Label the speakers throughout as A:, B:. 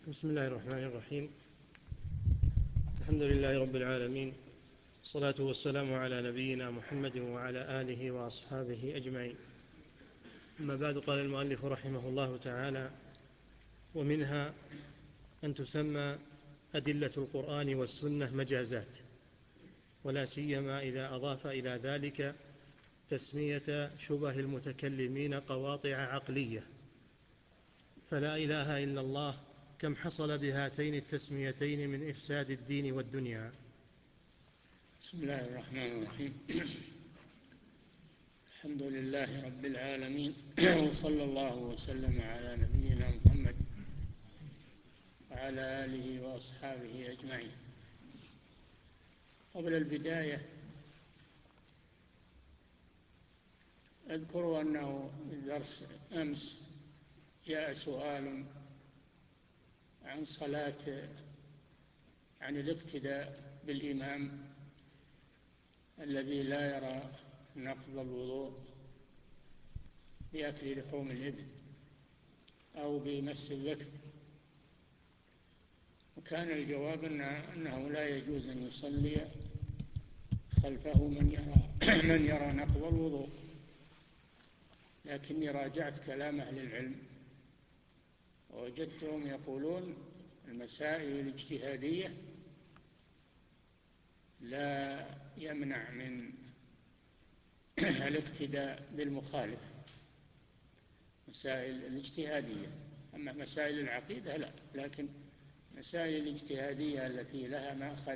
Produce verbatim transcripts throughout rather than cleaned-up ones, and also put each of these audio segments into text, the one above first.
A: بسم الله الرحمن الرحيم. الحمد لله رب العالمين، والصلاة والسلام على نبينا محمد وعلى آله وأصحابه أجمعين. أما بعد، قال المؤلف رحمه الله تعالى: ومنها أن تسمى أدلة القرآن والسنة مجازات، ولا سيما إذا أضاف إلى ذلك تسمية شبه المتكلمين قواطع عقلية، فلا إله إلا الله كم حصل بهاتين التسميتين من إفساد الدين والدنيا.
B: بسم الله الرحمن الرحيم. الحمد لله رب العالمين، وصلى الله وسلم على نبينا محمد وعلى آله وأصحابه أجمعين. قبل البداية أذكر أنه في درس أمس جاء سؤال عن صلاة عن الاقتداء بالإمام الذي لا يرى نقض الوضوء بأكل لحوم الإبل أو بمس الذكر، وكان الجواب أنه لا يجوز أن يصلي خلفه من يرى, من يرى نقض الوضوء. لكني راجعت كلام أهل العلم ووجدتهم يقولون المسائل الاجتهادية لا يمنع من الاقتداء بالمخالف، مسائل الاجتهادية. أما مسائل العقيدة لا، لكن مسائل الاجتهادية التي لها مأخذ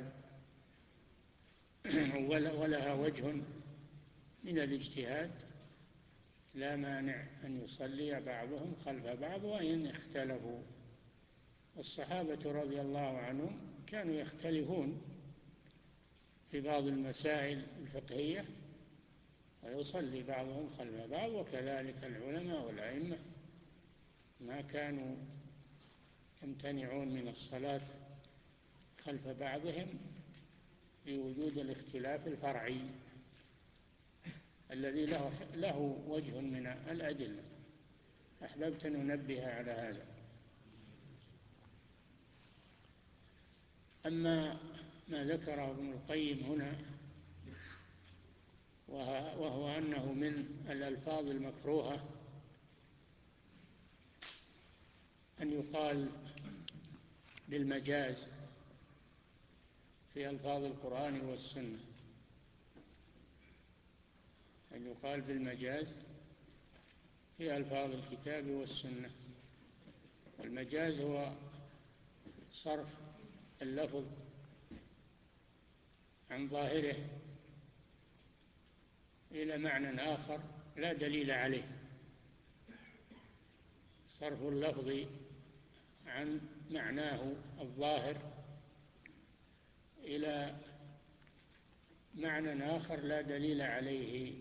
B: ولها وجه من الاجتهاد لا مانع أن يصلي بعضهم خلف بعض وإن اختلفوا. الصحابة رضي الله عنهم كانوا يختلفون في بعض المسائل الفقهية ويصلي بعضهم خلف بعض، وكذلك العلماء والأئمة ما كانوا يمتنعون من الصلاة خلف بعضهم لوجود الاختلاف الفرعي الذي له, له وجه من الأدلة. أحببت أن أنبه على هذا. أما ما ذكره ابن القيم هنا وهو أنه من الألفاظ المكروهة أن يقال بالمجاز في ألفاظ القرآن والسنة، أن يقال بالمجاز في ألفاظ الكتاب والسنة. والمجاز هو صرف اللفظ عن ظاهره إلى معنى آخر لا دليل عليه، صرف اللفظ عن معناه الظاهر إلى معنى آخر لا دليل عليه.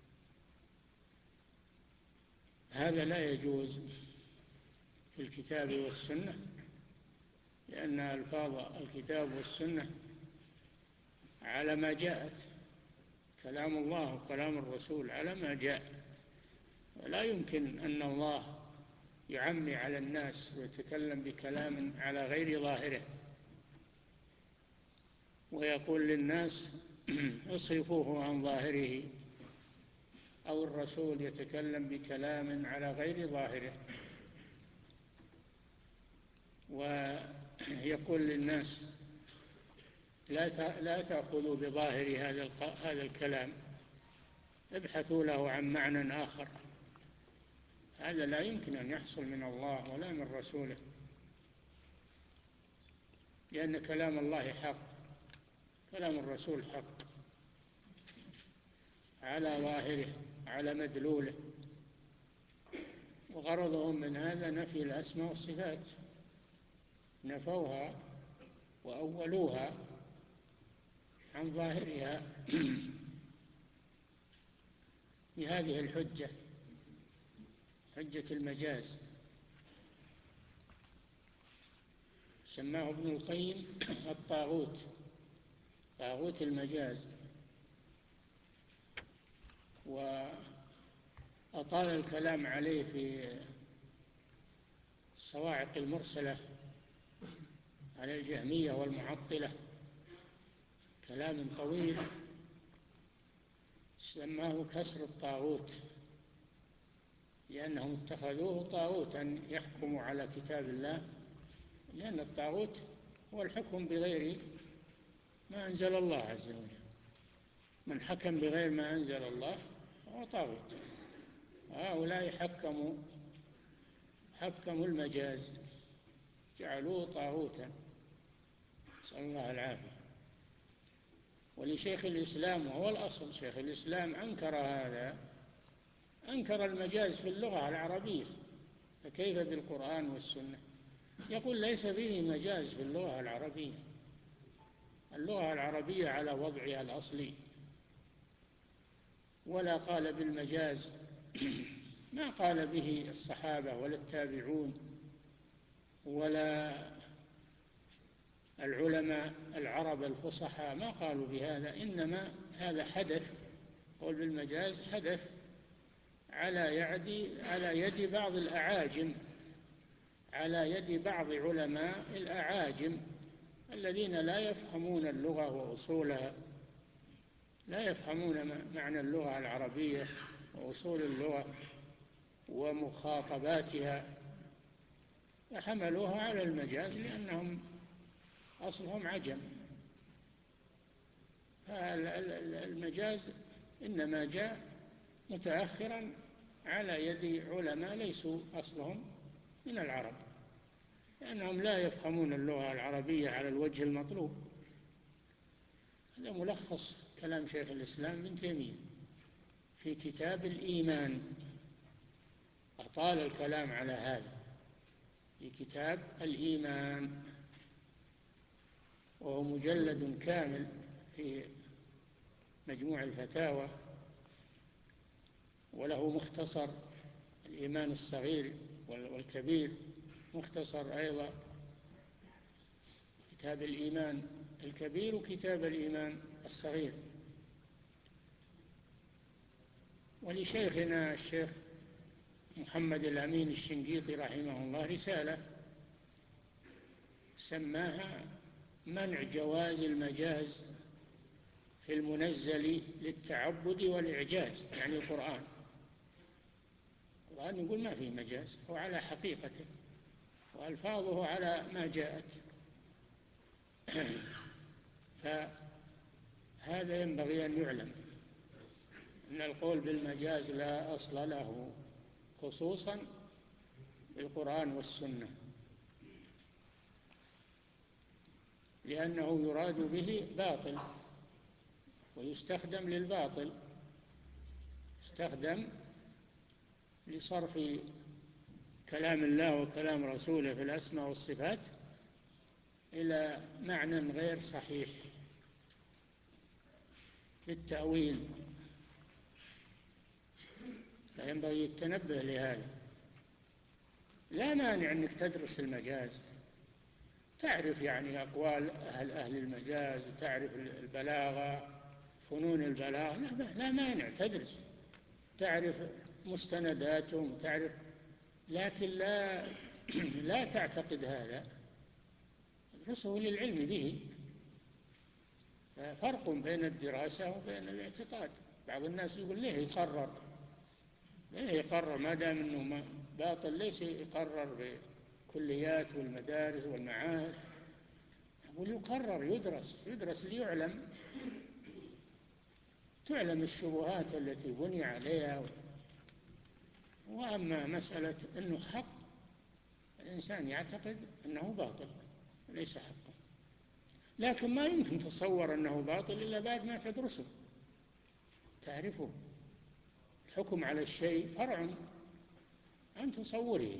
B: هذا لا يجوز في الكتاب والسنة، لأن ألفاظ الكتاب والسنة على ما جاءت، كلام الله وكلام الرسول على ما جاء، ولا يمكن أن الله يعمي على الناس ويتكلم بكلام على غير ظاهره ويقول للناس اصرفوه عن ظاهره، أو الرسول يتكلم بكلام على غير ظاهره ويقول للناس لا لا تأخذوا بظاهر هذا هذا الكلام، ابحثوا له عن معنى آخر. هذا لا يمكن أن يحصل من الله ولا من رسوله، لأن كلام الله حق، كلام الرسول حق على ظاهره على مدلوله. وغرضهم من هذا نفي الأسماء والصفات، نفوها وأولوها عن ظاهرها بهذه الحجة، حجة المجاز. سماه ابن القيم الطاغوت، طاغوت المجاز. وأطال الكلام عليه في الصواعق المرسلة على الجهمية والمعطلة، كلام طويل سماه كسر الطاغوت، لأنهم اتخذوه طاغوتا يحكم على كتاب الله، لأن الطاغوت هو الحكم بغير ما أنزل الله عز وجل. من حكم بغير ما أنزل الله هو طاغوت. هؤلاء حكموا حكموا المجاز، جعلوه طاغوتا، نسأل الله العافية. ولشيخ الإسلام، وهو الأصل، شيخ الإسلام أنكر هذا، أنكر المجاز في اللغة العربية، فكيف بالقرآن والسنة؟ يقول ليس فيه مجاز في اللغة العربية، اللغة العربية على وضعها الأصلي. ولا قال بالمجاز ما قال به الصحابة ولا التابعون ولا العلماء العرب الفصحاء، ما قالوا بهذا، إنما هذا حدث، قول بالمجاز حدث على يد على يد بعض الأعاجم، على يد بعض علماء الأعاجم الذين لا يفهمون اللغة وأصولها، لا يفهمون معنى اللغة العربية وأصول اللغة ومخاطباتها، فحملوها على المجاز لأنهم أصلهم عجم. فالمجاز إنما جاء متأخرا على يد علماء ليسوا أصلهم من العرب، لأنهم لا يفهمون اللغة العربية على الوجه المطلوب. هذا ملخص كلام شيخ الإسلام ابن تيمية في كتاب الإيمان، أطال الكلام على هذا في كتاب الإيمان، وهو مجلد كامل في مجموع الفتاوى، وله مختصر الإيمان الصغير والكبير، مختصر أيضا كتاب الإيمان الكبير وكتاب الإيمان الصغير. ولشيخنا الشيخ محمد الأمين الشنقيطي رحمه الله رسالة سماها منع جواز المجاز في المنزل للتعبد والإعجاز، يعني القرآن. القرآن يقول ما فيه مجاز، هو على حقيقته وألفاظه على ما جاءت. فهذا ينبغي أن يعلم أن القول بالمجاز لا أصل له، خصوصا بالقرآن والسنة، لأنه يراد به باطل ويستخدم للباطل، يستخدم لصرف كلام الله وكلام رسوله في الأسماء والصفات إلى معنى غير صحيح بالتأويل، فينبغي التنبه لهذا. لا مانع أنك تدرس المجاز، تعرف يعني أقوال أهل, أهل المجاز، وتعرف البلاغة، فنون البلاغة، لا, لا مانع تدرس، تعرف مستنداتهم، تعرف، لكن لا لا تعتقد هذا، ادرسه للعلم به. فرق بين الدراسة وبين الاعتقاد. بعض الناس يقول ليه يقرر، ليه يقرر ما دام أنه باطل، ليس يقرر بكليات والمدارس والمعاهد؟ يقول يقرر، يدرس يدرس ليعلم، تعلم الشبهات التي بني عليها. وأما مسألة أنه حق، الإنسان يعتقد أنه باطل ليس حقا، لكن ما يمكن تصور أنه باطل إلا بعد ما تدرسه تعرفه. الحكم على الشيء فرع عن تصوره.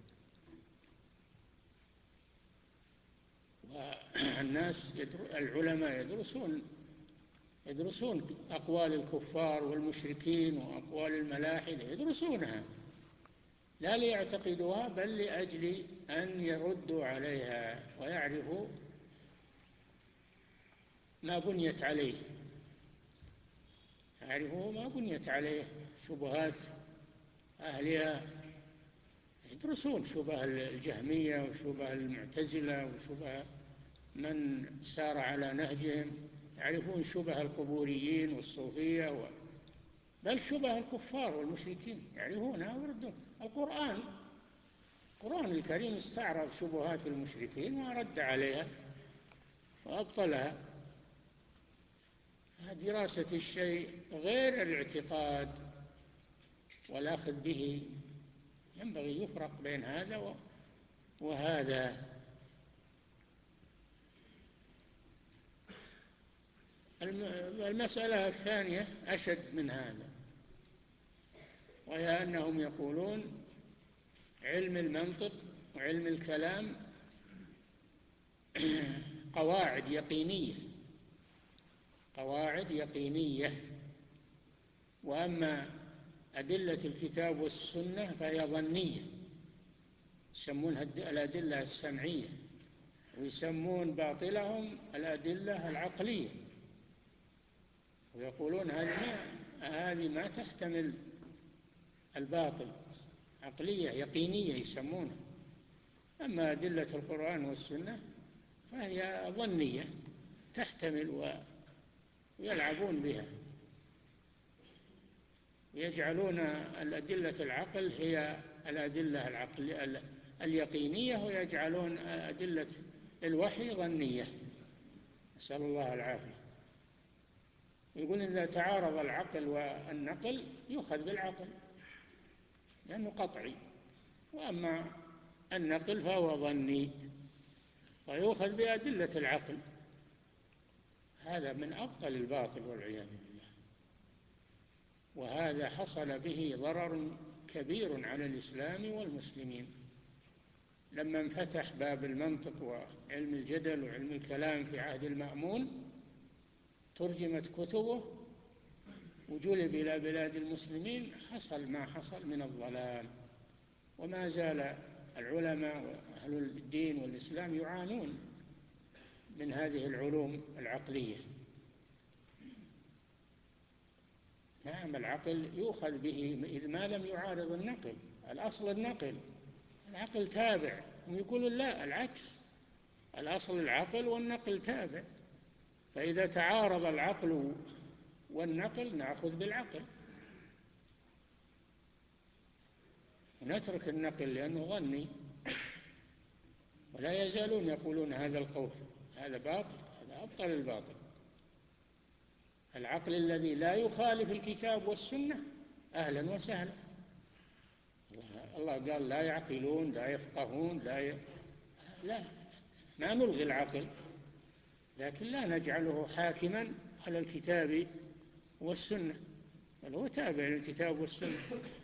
B: والناس يدر... العلماء يدرسون يدرسون أقوال الكفار والمشركين وأقوال الملاحدة، يدرسونها لا ليعتقدوها بل لأجل أن يردوا عليها ويعرفوا ما بنيت عليه، يعرفوا ما بنيت عليه شبهات أهلها. يدرسون شبه الجهمية وشبه المعتزلة وشبه من سار على نهجهم، يعرفون شبه القبوريين والصوفية و... بل شبه الكفار والمشركين يعرفونها ويردون. القرآن القرآن الكريم استعرض شبهات المشركين ورد عليها وأبطلها. دراسة الشيء غير الاعتقاد والأخذ به، ينبغي يفرق بين هذا وهذا. المسألة الثانية أشد من هذا، وهي أنهم يقولون علم المنطق وعلم الكلام قواعد يقينية قواعد يقينية وأما أدلة الكتاب والسنة فهي ظنية، يسمونها الأدلة السمعية، ويسمون باطلهم الأدلة العقلية، ويقولون هذه ما, هذه ما تحتمل الباطل، عقلية يقينية يسمونها. أما أدلة القرآن والسنة فهي ظنية تحتمل، ويلعبون بها، يجعلون الأدلة العقل هي الأدلة العقل اليقينية، ويجعلون أدلة الوحي ظنية، نسأل الله العافية. يقول إذا تعارض العقل والنقل يؤخذ بالعقل لأنه قطعي، وأما النقل فهو ظني ويؤخذ بأدلة العقل. هذا من أبطل الباطل والعياذ بالله، وهذا حصل به ضرر كبير على الإسلام والمسلمين لما انفتح باب المنطق وعلم الجدل وعلم الكلام في عهد المأمون، ترجمت كتبه وجلب إلى بلاد المسلمين، حصل ما حصل من الضلال، وما زال العلماء وأهل الدين والإسلام يعانون من هذه العلوم العقلية. نعم العقل يؤخذ به إذ ما لم يعارض النقل، الأصل النقل، العقل تابع. هم يقولون لا، العكس، الأصل العقل والنقل تابع، فإذا تعارض العقل والنقل نأخذ بالعقل ونترك النقل لأنه ظني. ولا يزالون يقولون هذا القول، هذا باطل، هذا أبطل الباطل. العقل الذي لا يخالف الكتاب والسنة أهلا وسهلا. الله قال لا يعقلون لا يفقهون لا ي... لا ما نلغي العقل، لكن لا نجعله حاكما على الكتاب والسنة، بل هو تابع للكتاب والسنة.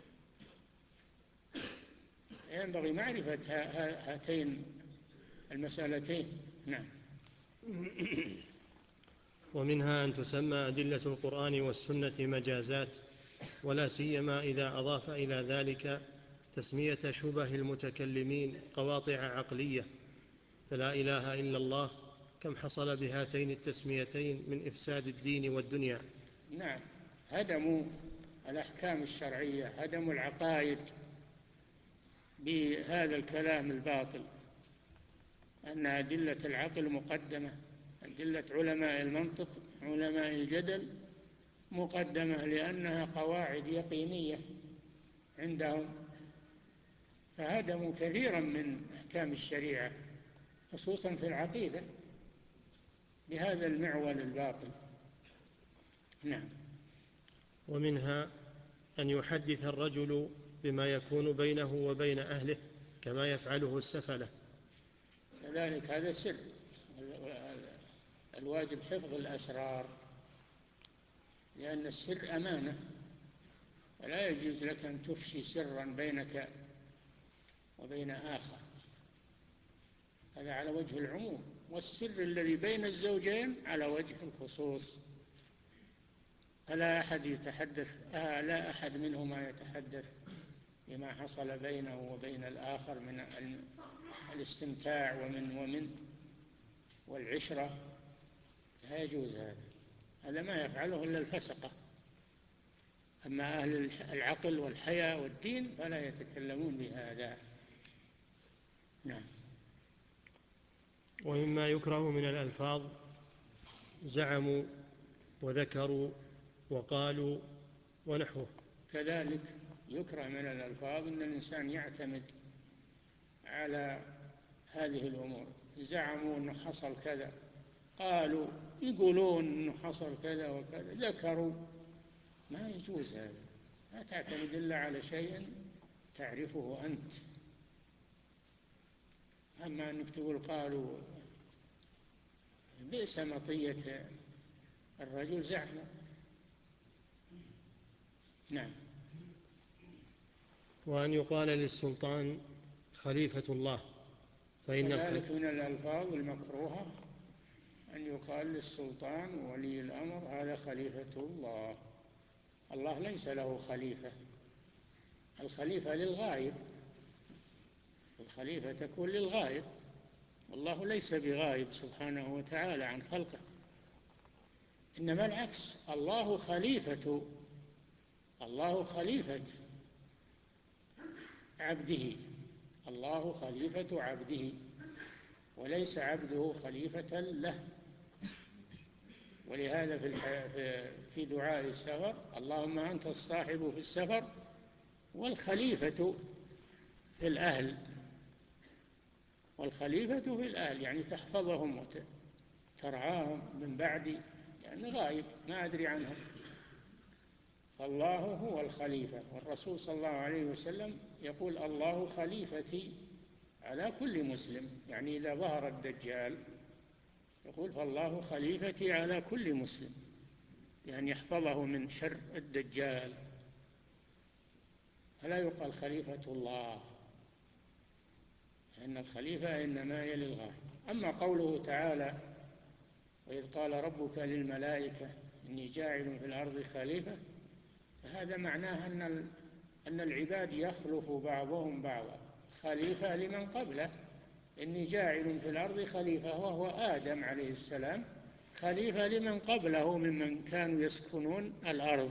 B: ينبغي معرفة هاتين المسألتين. نعم.
A: ومنها أن تسمى أدلة القرآن والسنة مجازات، ولا سيما إذا أضاف إلى ذلك تسمية شبه المتكلمين قواطع عقلية، فلا إله إلا الله كم حصل بهاتين التسميتين من إفساد الدين والدنيا.
B: نعم، هدموا الأحكام الشرعية، هدموا العقائد بهذا الكلام الباطل، أن أدلة العقل مقدمة، أدلة علماء المنطق علماء الجدل مقدمة، لأنها قواعد يقينية عندهم، فهدموا كثيرا من أحكام الشريعة خصوصا في العقيدة بهذا المعول الباطل. نعم.
A: ومنها أن يحدث الرجل بما يكون بينه وبين أهله كما يفعله السفلة،
B: كذلك هذا سر، الواجب حفظ الأسرار، لأن السر أمانة، ولا يجوز لك أن تفشي سرا بينك وبين آخر، هذا على وجه العموم، والسر الذي بين الزوجين على وجه الخصوص، فلا أحد يتحدث آه لا أحد منهما يتحدث بما حصل بينه وبين الآخر من الاستمتاع ومن ومن والعشرة، لا يجوز هذا، هذا ما يفعله إلا الفسقة. أما أهل العقل والحياء والدين فلا يتكلمون بهذا. نعم.
A: ومما يكره من الألفاظ زعموا وذكروا وقالوا ونحوه.
B: كذلك يكره من الألفاظ أن الإنسان يعتمد على هذه الأمور. زعموا أنه حصل كذا، قالوا يقولون أنه حصل كذا وكذا، ذكروا. ما يجوز هذا. لا تعتمد إلا على شيء تعرفه أنت. أما أنك تقول قالوا، بئس مطية الرجل زعمه. نعم.
A: وأن يقال للسلطان خليفة الله، فإن
B: كذلك من الألفاظ المكروهة أن يقال للسلطان وولي الأمر هذا خليفة الله. الله ليس له خليفة. الخليفة للغائب، الخليفة تكون للغائب، والله ليس بغائب سبحانه وتعالى عن خلقه، إنما العكس. الله خليفة الله خليفة عبده الله خليفة عبده، وليس عبده خليفة له. ولهذا في في دعاء السفر: اللهم أنت الصاحب في السفر والخليفة في الأهل. والخليفة في الأهل يعني تحفظهم وترعاهم من بعدي، يعني غائب ما أدري عنهم. فالله هو الخليفة. والرسول صلى الله عليه وسلم يقول: الله خليفتي على كل مسلم. يعني إذا ظهر الدجال يقول: فالله خليفتي على كل مسلم، يعني يحفظه من شر الدجال. فلا يقال خليفة الله، لأن الخليفة إنما يلي الغائب. أما قوله تعالى: وإذ قال ربك للملائكة إني جاعل في الأرض خليفة، فهذا معناه أن أن العباد يخلف بعضهم بعضا. خليفة لمن قبله، إني جاعل في الأرض خليفة، وهو آدم عليه السلام، خليفة لمن قبله ممن كانوا يسكنون الأرض.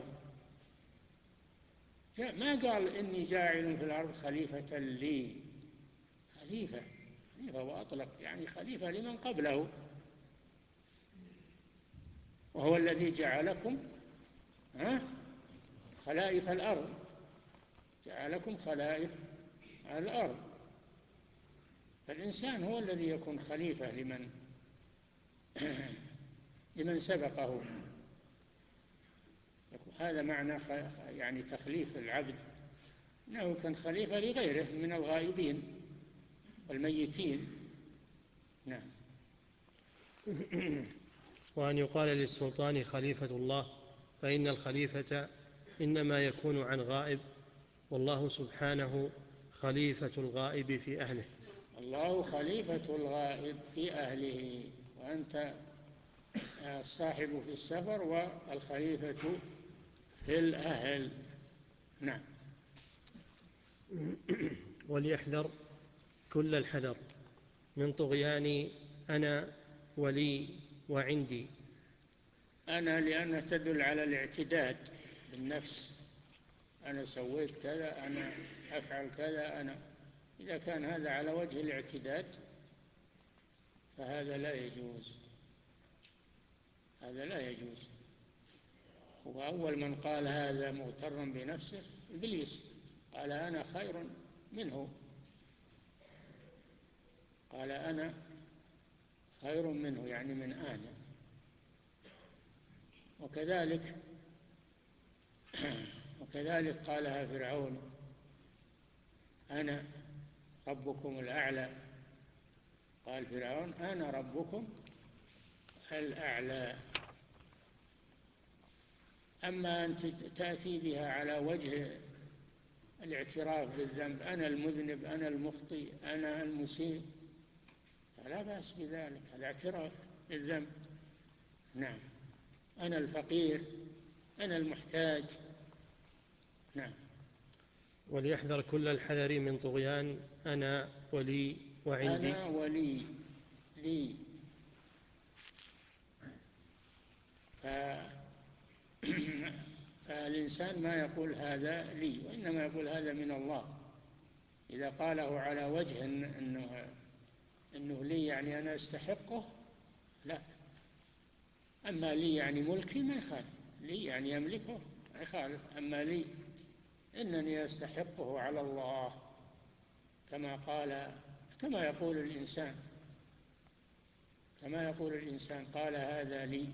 B: ما قال إني جاعل في الأرض خليفة لي، خليفة خليفة وأطلق يعني خليفة لمن قبله، وهو الذي جعلكم ها خلائف الأرض، جعلكم خلائف الأرض. فالإنسان هو الذي يكون خليفة لمن لمن سبقه. هذا معنى يعني تخليف العبد، أنه كان خليفة لغيره من الغائبين والميتين. نعم.
A: وأن يقال للسلطان خليفة الله، فإن الخليفة إنما يكون عن غائب، والله سبحانه خليفة الغائب في أهله.
B: الله خليفة الغائب في أهله، وأنت الصاحب في السفر والخليفة في الأهل. نعم.
A: وليحذر كل الحذر من طغيان أنا ولي وعندي.
B: أنا لأنها تدل على الاعتداد بالنفس، أنا سويت كذا، أنا أفعل كذا، أنا إذا كان هذا على وجه الاعتداد فهذا لا يجوز، هذا لا يجوز. وأول من قال هذا مغترا بنفسه إبليس، قال أنا خير منه، قال أنا خير منه يعني من آدم. وكذلك وكذلك قالها فرعون: أنا ربكم الأعلى. قال فرعون: أنا ربكم الأعلى. أما أن تأتي بها على وجه الاعتراف بالذنب، أنا المذنب، أنا المخطئ، أنا المسيء، فلا بأس بذلك، هذا اعتراف بالذنب. نعم. أنا الفقير، أنا المحتاج. نعم.
A: وليحذر كل الحذر من طغيان أنا ولي وعندي.
B: أنا ولي لي. ف... فالإنسان ما يقول هذا لي، وإنما يقول هذا من الله. إذا قاله على وجه أنه أنه لي يعني أنا أستحقه، لا. أما لي يعني ملكي ما يخالف، لي يعني يملكه ما يخالف. أما لي إنني أستحقه على الله، كما قال كما يقول الإنسان كما يقول الإنسان قال هذا لي،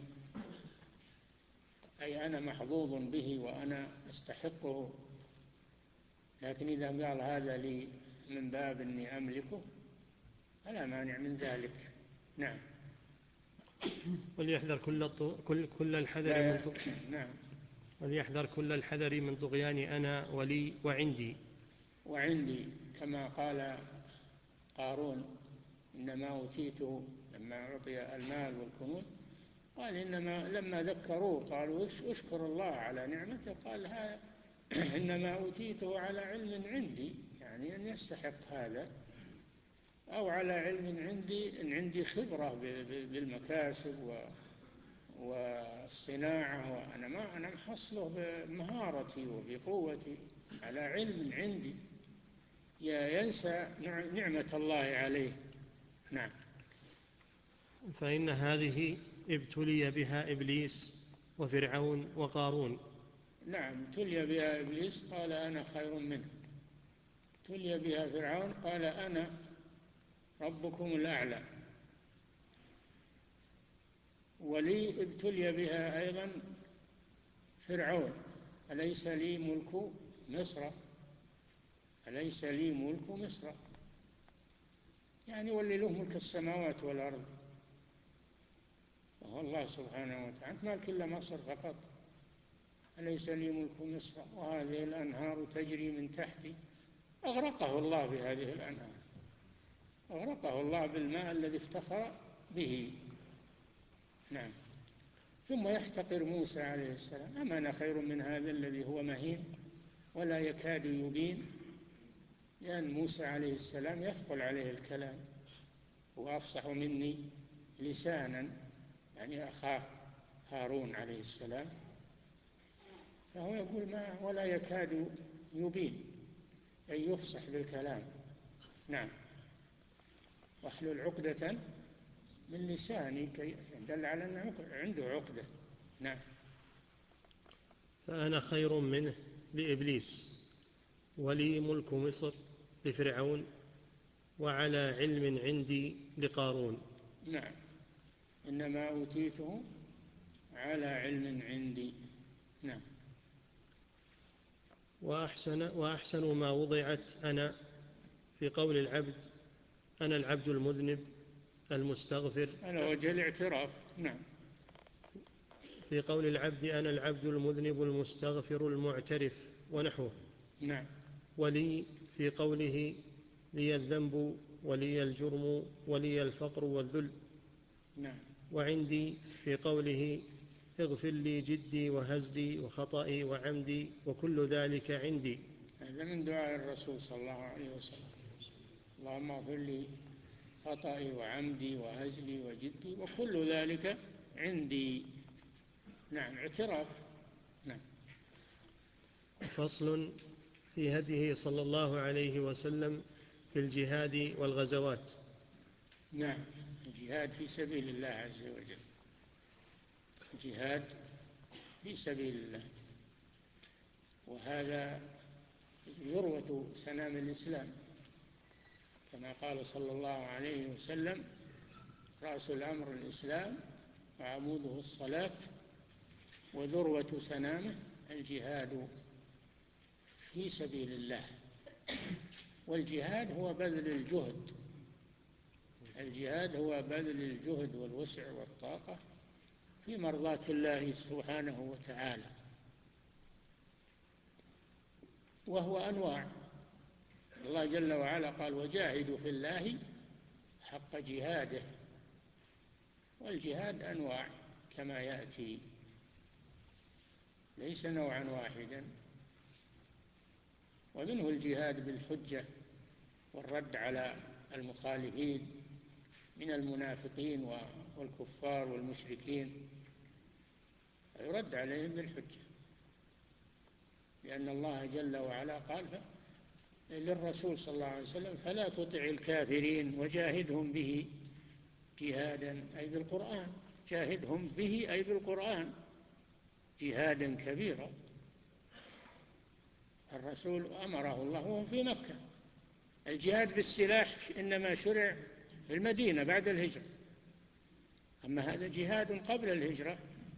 B: أي أنا محظوظ به وأنا أستحقه. لكن إذا قال هذا لي من باب أني أملكه فلا مانع من ذلك. نعم.
A: وليحذر كل كل كل الحذر من طغ...
B: نعم.
A: وليحذر كل الحذر من طغيان أنا ولي وعندي.
B: وعندي كما قال قارون إنما أوتيته لما أعطي المال والكنوز، قال إنما لما ذكروه قالوا أشكر الله على نعمته، قال هذا إنما أوتيته على علم عندي، يعني أن يستحق هذا، أو على علم عندي، إن عندي خبرة بالمكاسب والصناعة، وأنا ما أنا محصله بمهارتي وبقوتي، على علم عندي. ينسى نعمة الله عليه. نعم.
A: فإن هذه ابتلي بها إبليس وفرعون وقارون.
B: نعم، ابتلي بها إبليس قال أنا خير منه، ابتلي بها فرعون قال أنا ربكم الأعلى، ولي ابتلي بها أيضا فرعون أليس لي ملك مصر أليس لي ملك مصر، يعني ولي له ملك السماوات والأرض، وهو الله سبحانه وتعالى مالك إلا مصر فقط. أليس لي ملك مصر وهذه الأنهار تجري من تحتي. أغرقه الله بهذه الأنهار، أغرقه الله بالماء الذي افتخر به. نعم. ثم يحتقر موسى عليه السلام، أما أنا خير من هذا الذي هو مهين ولا يكاد يبين، لأن موسى عليه السلام يثقل عليه الكلام، وأفصح مني لسانا، يعني أخاه هارون عليه السلام، فهو يقول ما ولا يكاد يبين، أي يفصح بالكلام. نعم. واحلل عقدة من لساني، كي دل على أنه عنده عقدة. نعم.
A: فأنا خير منه لإبليس، ولي ملك مصر لفرعون، وعلى علم عندي لقارون.
B: نعم. إنما أوتيته على علم عندي. نعم.
A: وأحسن, وأحسن ما وضعت أنا في قول العبد أنا العبد المذنب المستغفر،
B: على وجه الاعتراف. نعم.
A: في قول العبد أنا العبد المذنب المستغفر المعترف ونحوه.
B: نعم.
A: ولي في قوله لي الذنب ولي الجرم ولي الفقر والذل.
B: نعم.
A: وعندي في قوله اغفر لي جدي وهزلي وخطئي وعمدي وكل ذلك عندي.
B: هذا من دعاء الرسول صلى الله عليه وسلم، اللهم اغفر لي خطئي وعمدي وهزلي وجدي وكل ذلك عندي. نعم. اعتراف. نعم.
A: فصل في هديه صلى الله عليه وسلم في الجهاد والغزوات.
B: نعم. الجهاد في سبيل الله عز وجل، جهاد في سبيل الله، وهذا ذروة سنام الإسلام، كما قال صلى الله عليه وسلم رأس الأمر الإسلام وعموده الصلاة وذروة سنامه الجهاد في سبيل الله. والجهاد هو بذل الجهد، الجهاد هو بذل الجهد والوسع والطاقة في مرضاة الله سبحانه وتعالى، وهو أنواع. الله جل وعلا قال وجاهدوا في الله حق جهاده، والجهاد أنواع كما يأتي، ليس نوعا واحدا. ومنه الجهاد بالحجة والرد على المخالفين من المنافقين والكفار والمشركين، يرد عليهم بالحجة، لأن الله جل وعلا قال للرسول صلى الله عليه وسلم: فلا تطع الكافرين وجاهدهم به جهادا، أي بالقرآن، جاهدهم به أي بالقرآن جهادا كبيرا. الرسول أمره الله وهو في مكة. الجهاد بالسلاح إنما شرع في المدينة بعد الهجرة، أما هذا جهاد قبل الهجرة،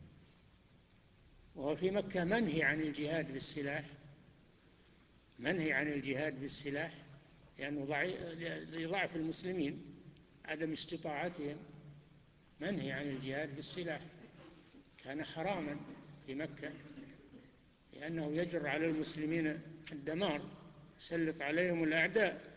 B: وهو في مكة منهي عن الجهاد بالسلاح، منهي عن الجهاد بالسلاح لأنه لضعف المسلمين، عدم استطاعتهم، منهي عن الجهاد بالسلاح، كان حراما في مكة لأنه يجر على المسلمين الدمار، يسلط عليهم الأعداء.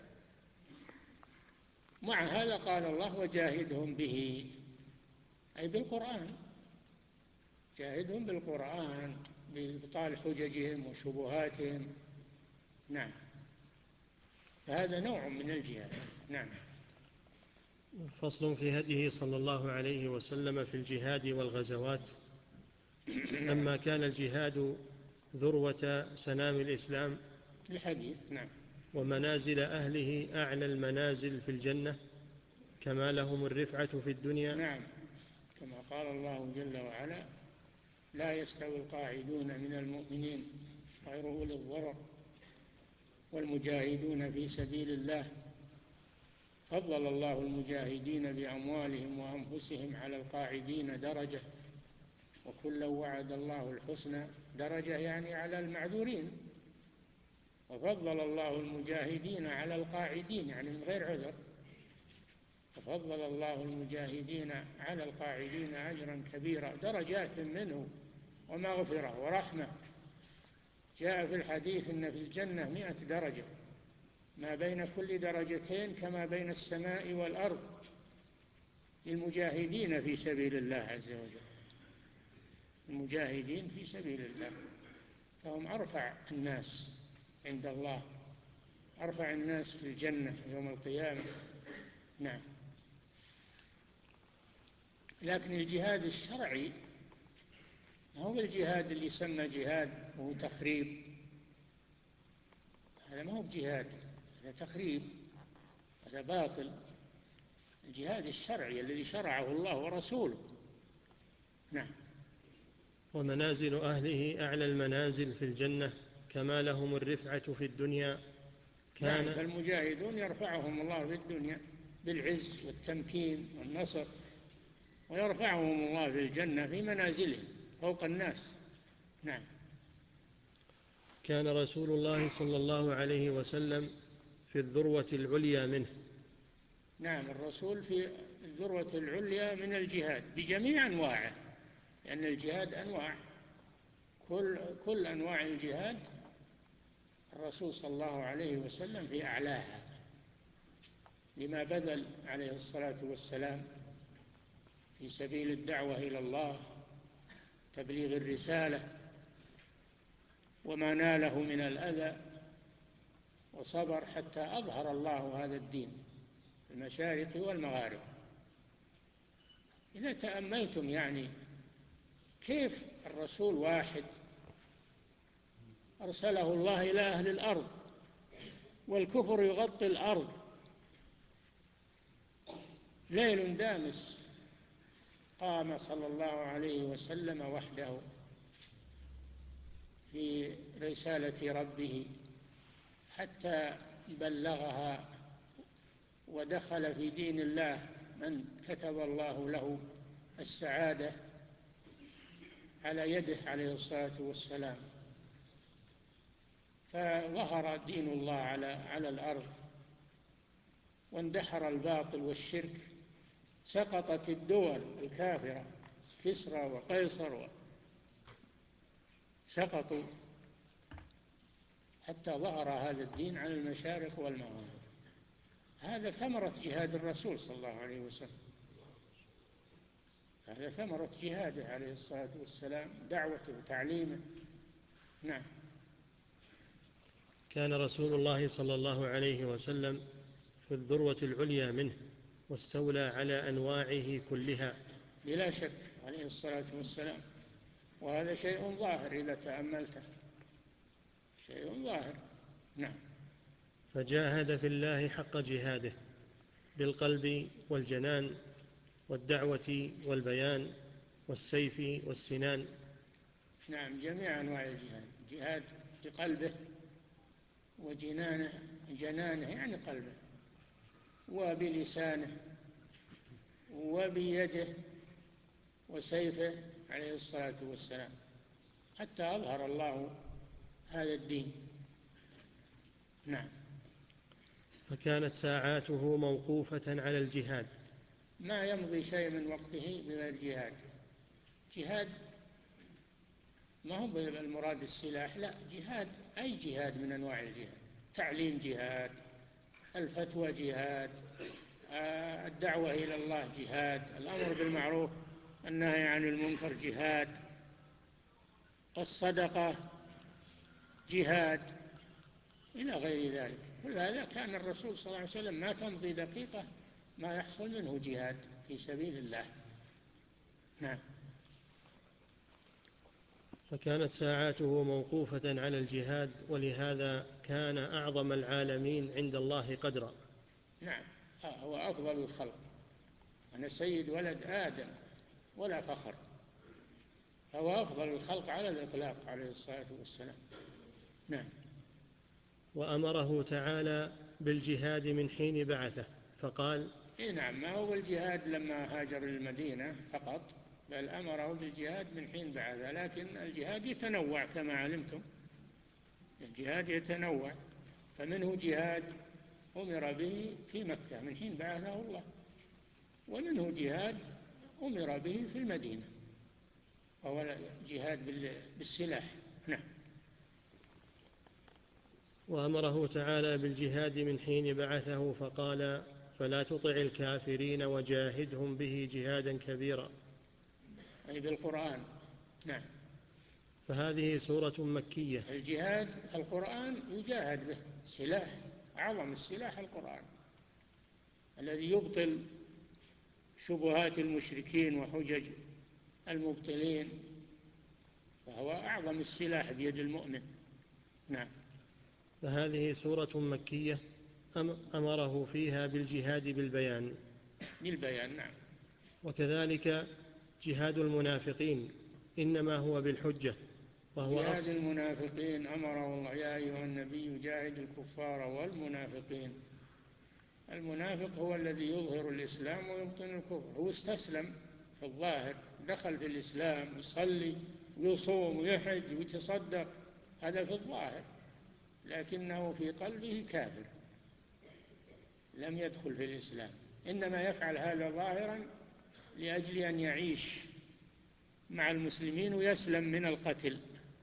B: مع هذا قال الله: وجاهدهم به، أي بالقرآن، جاهدهم بالقرآن بإبطال حججهم وشبهاتهم. نعم، فهذا نوع من الجهاد. نعم.
A: فصل في هديه صلى الله عليه وسلم في الجهاد والغزوات. لما كان الجهاد ذروة سنام الإسلام
B: الحديث. نعم.
A: ومنازل أهله أعلى المنازل في الجنة، كما لهم الرفعة في الدنيا.
B: نعم، كما قال الله جل وعلا: لا يستوي القاعدون من المؤمنين غير أولي الضرر والمجاهدون في سبيل الله، فضل الله المجاهدين بأموالهم وأنفسهم على القاعدين درجة، وكلا وعد الله الحسنى. درجة يعني على المعذورين، وفضل الله المجاهدين على القاعدين يعني من غير عذر، ففضل الله المجاهدين على القاعدين أجرا كبيرا، درجات منه ومغفرة ورحمة. جاء في الحديث إن في الجنة مئة درجة، ما بين كل درجتين كما بين السماء والأرض، للمجاهدين في سبيل الله عز وجل، المجاهدين في سبيل الله، فهم أرفع الناس عند الله، أرفع الناس في الجنة يوم القيامة. نعم. لكن الجهاد الشرعي هو الجهاد اللي يسمى جهاد وهو تخريب، هذا ما هو بجهاد، هذا تخريب، هذا باطل. الجهاد الشرعي الذي شرعه الله ورسوله. نعم.
A: ومنازل أهله أعلى المنازل في الجنة، كما لهم الرفعة في الدنيا.
B: كان نعم، فالمجاهدون يرفعهم الله في الدنيا بالعز والتمكين والنصر، ويرفعهم الله في الجنة في منازلهم فوق الناس. نعم.
A: كان رسول الله صلى الله عليه وسلم في الذروة العليا منه.
B: نعم، الرسول في الذروة العليا من الجهاد بجميع أنواعه، لأن الجهاد أنواع، كل, كل أنواع الجهاد الرسول صلى الله عليه وسلم في أعلاها، لما بذل عليه الصلاة والسلام في سبيل الدعوة إلى الله، تبليغ الرسالة، وما ناله من الأذى، وصبر حتى أظهر الله هذا الدين في المشارق والمغارب. إذا تأملتم يعني كيف الرسول واحد أرسله الله إلى أهل الأرض والكفر يغطي الأرض، ليل دامس قام صلى الله عليه وسلم وحده في رسالة ربه حتى بلغها، ودخل في دين الله من كتب الله له السعادة على يده عليه الصلاة والسلام، فظهر دين الله على على الأرض، واندحر الباطل والشرك، سقطت الدول الكافرة كسرى وقيصر سقطوا، حتى ظهر هذا الدين على المشارق والمغارب. هذا ثمرة جهاد الرسول صلى الله عليه وسلم، هذا ثمرة جهاده عليه الصلاة والسلام، دعوته وتعليمه. نعم.
A: كان رسول الله صلى الله عليه وسلم في الذروة العليا منه، واستولى على أنواعه كلها
B: بلا شك عليه الصلاة والسلام، وهذا شيء ظاهر إذا تأملته، شيء ظاهر. نعم.
A: فجاهد في الله حق جهاده بالقلب والجنان والدعوة والبيان والسيف والسنان.
B: نعم، جميع أنواع الجهاد، جهاد بقلبه وجنانه، جنانه يعني قلبه، وبلسانه وبيده وسيفه عليه الصلاة والسلام، حتى أظهر الله هذا الدين. نعم.
A: فكانت ساعاته موقوفة على الجهاد.
B: ما يمضي شيء من وقته بغير جهاد. جهاد ما هو بالمراد السلاح، لا، جهاد أي جهاد من أنواع الجهاد، تعليم جهاد، الفتوى جهاد، الدعوة إلى الله جهاد، الأمر بالمعروف النهي عن المنكر جهاد، الصدقة جهاد، إلى غير ذلك. ولهذا كان الرسول صلى الله عليه وسلم ما تمضي دقيقة ما يحصل منه جهاد في سبيل الله. نعم.
A: فكانت ساعاته موقوفة على الجهاد، ولهذا كان أعظم العالمين عند الله قدرا.
B: نعم، هو أفضل الخلق، أنا سيد ولد آدم ولا فخر، هو أفضل الخلق على الإطلاق عليه الصلاة والسلام. نعم.
A: وأمره تعالى بالجهاد من حين بعثه فقال:
B: إيه نعم، ما هو الجهاد لما هاجر المدينة فقط، بل أمره بالجهاد من حين بعثه، لكن الجهاد يتنوع كما علمتم، الجهاد يتنوع، فمنه جهاد أمر به في مكة من حين بعثه الله، ومنه جهاد أمر به في المدينة، وهو جهاد بالسلاح. نعم.
A: وأمره تعالى بالجهاد من حين بعثه فقال: فلا تطع الكافرين وجاهدهم به جهادا كبيرا،
B: أي بالقرآن. نعم.
A: فهذه سورة مكية.
B: الجهاد القرآن يجاهد به، سلاح، أعظم السلاح القرآن الذي يبطل شبهات المشركين وحجج المبطلين، فهو أعظم السلاح بيد المؤمن. نعم.
A: فهذه سورة مكية أمره فيها بالجهاد بالبيان.
B: بالبيان. نعم.
A: وكذلك جهاد المنافقين إنما هو بالحجة، وهو
B: جهاد
A: أصل
B: المنافقين أمره الله: يا أيها النبي جاهد الكفار والمنافقين. المنافق هو الذي يظهر الإسلام ويبطن الكفر، هو استسلم في الظاهر، دخل في الإسلام، يصلي ويصوم ويحج ويتصدق، هذا في الظاهر، لكنه في قلبه كافر، لم يدخل في الإسلام، إنما يفعل هذا ظاهرا لأجل أن يعيش مع المسلمين ويسلم من القتل،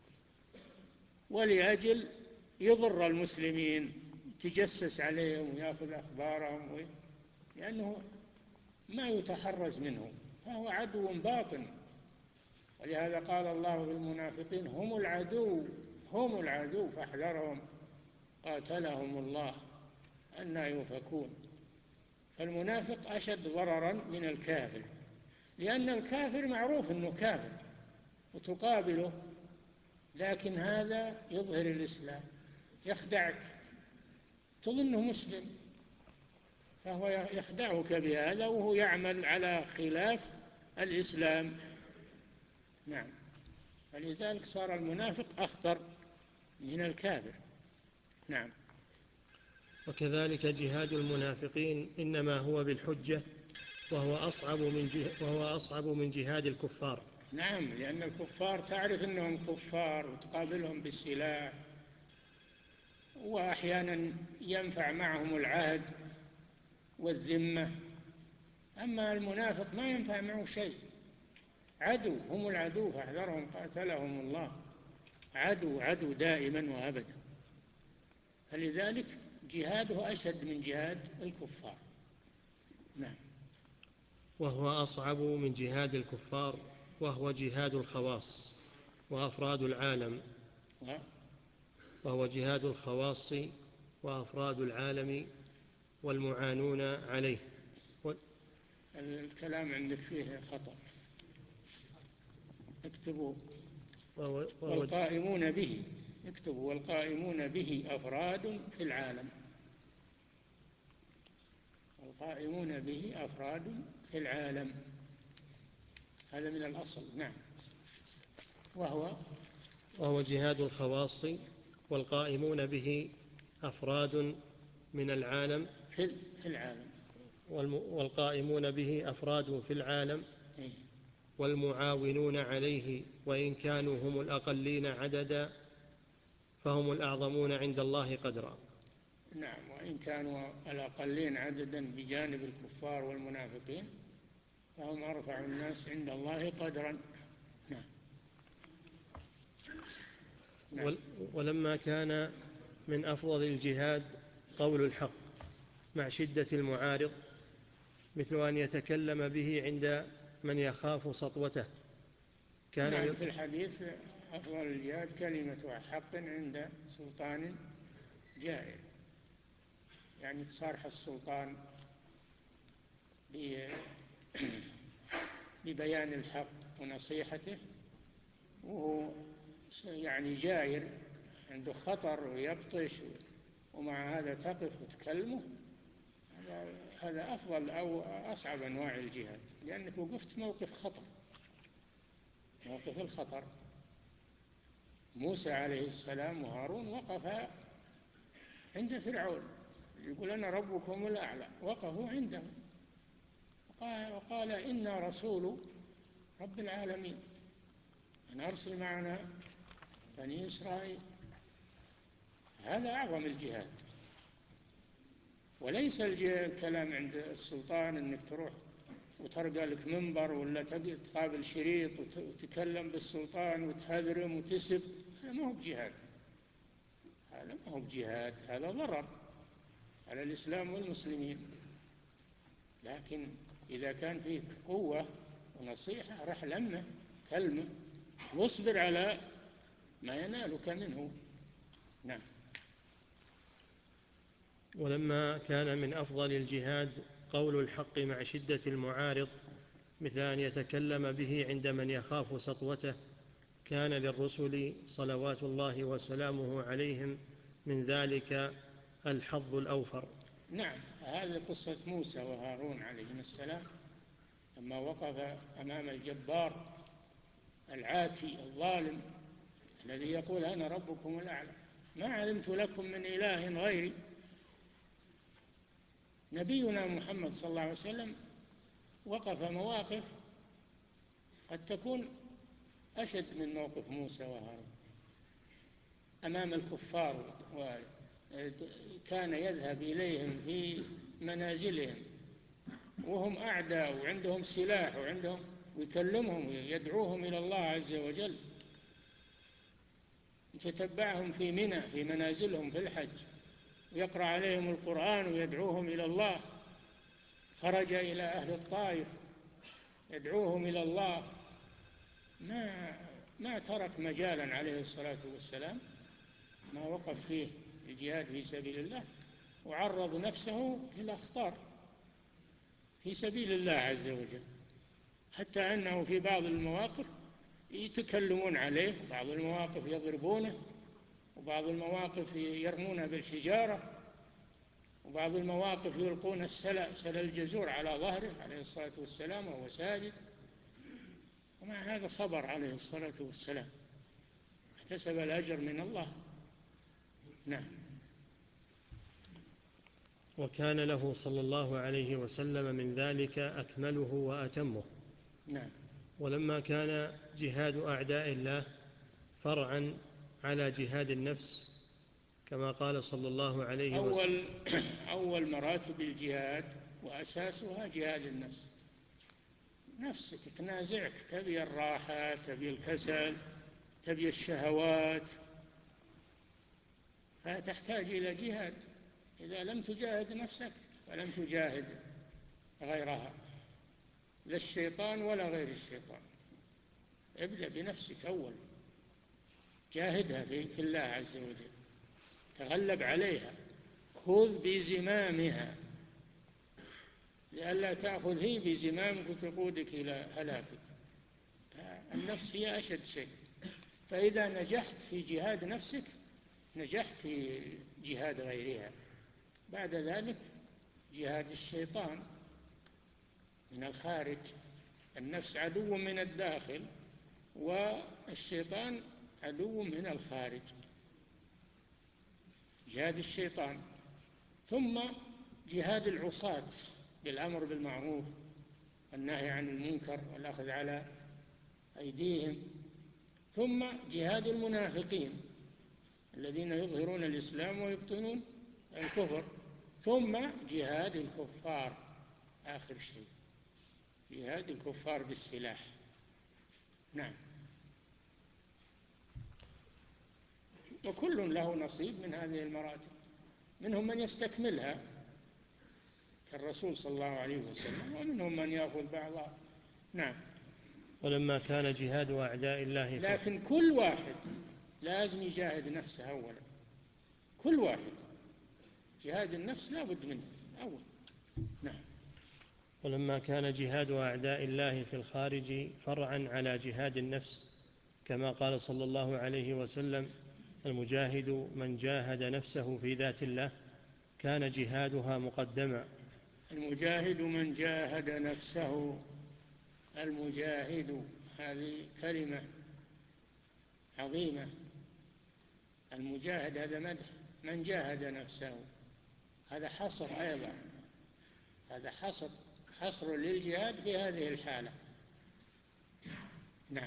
B: ولأجل يضر المسلمين، يتجسس عليهم ويأخذ أخبارهم، لأنه ما يتحرز منه، فهو عدو باطن. ولهذا قال الله بالمنافقين: هم العدو هم العدو فاحذرهم قاتلهم الله أنى يؤفكون. فالمنافق أشد ضررا من الكافر، لأن الكافر معروف أنه كافر وتقابله، لكن هذا يظهر الإسلام، يخدعك، تظنه مسلم، فهو يخدعك بهذا وهو يعمل على خلاف الإسلام. نعم. فلذلك صار المنافق أخطر من الكافر. نعم.
A: وكذلك جهاد المنافقين إنما هو بالحجة، وهو أصعب من وهو أصعب من جهاد الكفار.
B: نعم، لأن الكفار تعرف أنهم كفار وتقابلهم بالسلاح، وأحيانا ينفع معهم العهد والذمة، أما المنافق ما ينفع معه شيء، عدو، هم العدو فاحذرهم قاتلهم الله، عدو عدو دائما وأبدا، فلذلك جهاده أشد من جهاد الكفار. نعم.
A: وهو أصعب من جهاد الكفار، وهو جهاد الخواص وأفراد العالم وهو جهاد الخواص وأفراد العالم والمعانون عليه.
B: الكلام عندك فيه خطأ، اكتبوا
A: وهو
B: والقائمون به، اكتبوا والقائمون به أفراد في العالم. القائمون به أفراد في العالم. هذا من الأصل. نعم. وهو
A: وهو جهاد الخواص، والقائمون به أفراد من العالم
B: في العالم
A: والقائمون به أفراد في العالم والمعاونون عليه، وإن كانوا هم الأقلين عددا فهم الأعظمون عند الله قدرا.
B: نعم، وإن كانوا الأقلين عددا بجانب الكفار والمنافقين فهم أرفع الناس عند الله قدرا. نعم.
A: نعم. ولما كان من أفضل الجهاد قول الحق مع شدة المعارض، مثل أن يتكلم به عند من يخاف سطوته.
B: كان نعم في الحديث أفضل الجهاد كلمة حق عند سلطان جائر، يعني تصارح السلطان ببيان الحق ونصيحته، وهو يعني جائر عنده خطر ويبطش، ومع هذا تقف وتكلمه. هذا أفضل أو أصعب أنواع الجهاد، لأنك وقفت موقف خطر، موقف الخطر. موسى عليه السلام وهارون وقفا عند فرعون يقول أنا ربكم الأعلى، وقفوا عنده وقال إنا رسول رب العالمين أن أرسل معنا بني إسرائيل. هذا أعظم الجهاد. وليس الكلام عند السلطان أنك تروح وترقى لك منبر ولا تقابل شريط وتتكلم بالسلطان وتهذرم وتسب. هذا ما هو بجهاد، هذا ما هو بجهاد، هذا ضرر على الإسلام والمسلمين. لكن إذا كان فيك قوة ونصيحة رح لمه كلمة واصبر على ما ينالك منه. نعم.
A: ولما كان من أفضل الجهاد قول الحق مع شدة المعارض، مثل أن يتكلم به عند من يخاف سطوته، كان للرسل صلوات الله وسلامه عليهم من ذلك الحظ الأوفر.
B: نعم، هذه قصة موسى وهارون عليهم السلام لما وقف أمام الجبار العاتي الظالم الذي يقول أنا ربكم الأعلى ما علمت لكم من إله غيري. نبينا محمد صلى الله عليه وسلم وقف مواقف قد تكون أشد من موقف موسى وهارون أمام الكفار، وكان يذهب إليهم في منازلهم وهم أعداء وعندهم سلاح وعندهم، ويكلمهم ويدعوهم إلى الله عز وجل. يتتبعهم في منى في منازلهم في الحج ويقرأ عليهم القرآن ويدعوهم إلى الله. خرج إلى أهل الطائف يدعوهم إلى الله. ما ما ترك مجالا عليه الصلاة والسلام ما وقف فيه الجهاد في سبيل الله، وعرض نفسه للأخطار في سبيل الله عز وجل، حتى أنه في بعض المواقف يتكلمون عليه، وبعض المواقف يضربونه، وبعض المواقف يرمونه بالحجارة، وبعض المواقف يلقون السلة سل الجزور على ظهره عليه الصلاة والسلام وهو ساجد. ومع هذا صبر عليه الصلاة والسلام، احتسب الأجر من الله. نعم.
A: وكان له صلى الله عليه وسلم من ذلك أكمله وأتمه.
B: نعم.
A: ولما كان جهاد أعداء الله فرعا على جهاد النفس، كما قال صلى الله عليه وسلم
B: أول, أول مراتب الجهاد وأساسها جهاد النفس. نفسك تنازعك، تبي الراحة، تبي الكسل، تبي الشهوات، فتحتاج إلى جهاد. إذا لم تجاهد نفسك ولم تجاهد غيرها، لا الشيطان ولا غير الشيطان. ابدأ بنفسك أول، جاهدها في الله عز وجل، تغلب عليها، خذ بزمامها لئلا تأخذ هي بزمامك وتقودك إلى هلاكك. النفس هي أشد شيء. فإذا نجحت في جهاد نفسك نجحت في جهاد غيرها. بعد ذلك جهاد الشيطان من الخارج، النفس عدو من الداخل والشيطان عدو من الخارج، جهاد الشيطان. ثم جهاد العصاة بالأمر بالمعروف والنهي عن المنكر والأخذ على أيديهم. ثم جهاد المنافقين الذين يظهرون الإسلام ويبطنون الكفر. ثم جهاد الكفار آخر شيء، جهاد الكفار بالسلاح. نعم. وكل له نصيب من هذه المراتب، منهم من يستكملها كالرسول صلى الله عليه وسلم، ومنهم من يأخذ بعضها. نعم.
A: ولما كان جهاد أعداء الله،
B: لكن كل واحد لازم يجاهد نفسه أولا، كل واحد جهاد النفس لا بد منه أول. نعم.
A: ولما كان جهاد أعداء الله في الخارج فرعا على جهاد النفس، كما قال صلى الله عليه وسلم: المجاهد من جاهد نفسه في ذات الله كان جهادها مقدما.
B: المجاهد من جاهد نفسه، المجاهد هذه كلمة عظيمة. المجاهد هذا مدح، من جاهد نفسه هذا حصر أيضا، هذا حصر حصر للجهاد في هذه الحالة. نعم.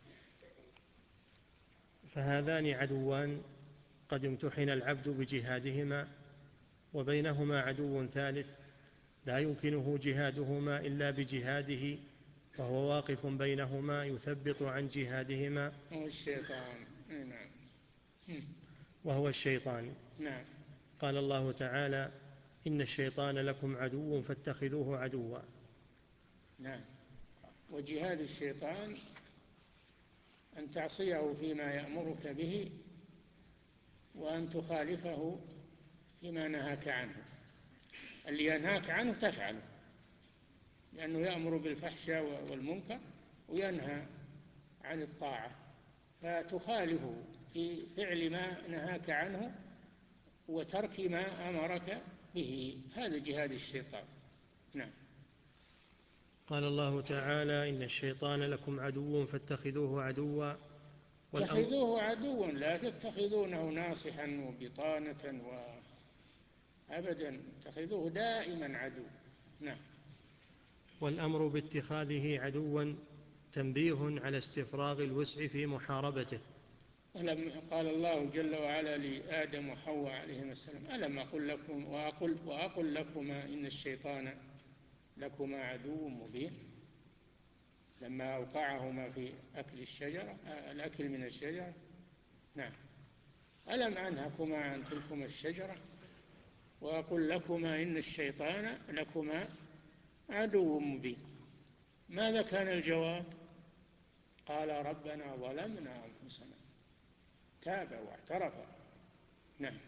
A: فهذان عدوان قد امتحن العبد بجهادهما، وبينهما عدو ثالث لا يمكنه جهادهما إلا بجهاده، وهو واقف بينهما يثبط عن جهادهما،
B: هو الشيطان. نعم.
A: وهو الشيطان.
B: نعم.
A: قال الله تعالى: إن الشيطان لكم عدو فاتخذوه عدوا.
B: نعم. وجهاد الشيطان أن تعصيه فيما يأمرك به، وأن تخالفه فيما نهاك عنه. اللي ينهاك عنه تفعله، لأنه يأمر بالفحشاء والمنكر وينهى عن الطاعة، فتخالفه في فعل ما نهاك عنه وترك ما أمرك به. هذا جهاد الشيطان. نعم.
A: قال الله تعالى: إن الشيطان لكم عدو فاتخذوه عدوا.
B: اتخذوه عدوا، لا تتخذونه ناصحا وبطانة وأبدا، اتخذوه دائما عدو. نعم.
A: والأمر باتخاذه عدوا تنبيه على استفراغ الوسع في محاربته.
B: ألم قال الله جل وعلا لآدم وحواء عليهما السلام: ألم أقل لكم وأقل, وأقل لكما إن الشيطان لكما عدو مبين، لما أوقعهما في أكل الشجرة الأكل من الشجرة. نعم. ألم أنهكما عن تلكما الشجرة وأقل لكما إن الشيطان لكما عدو مبين. ماذا كان الجواب؟ قال: ربنا ظلمنا أنفسنا، تاب واعترف. نعم.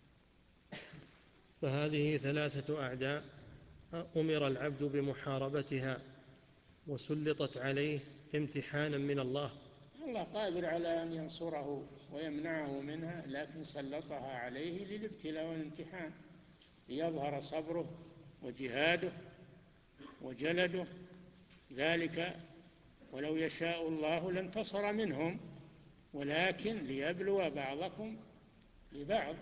A: فهذه ثلاثة أعداء أمر العبد بمحاربتها وسلطت عليه امتحانا من الله.
B: الله قادر على أن ينصره ويمنعه منها، لكن سلطها عليه للابتلاء والامتحان، ليظهر صبره وجهاده وجلده. ذلك ولو يشاء الله لانتصر منهم، ولكن ليبلو بعضكم ببعض.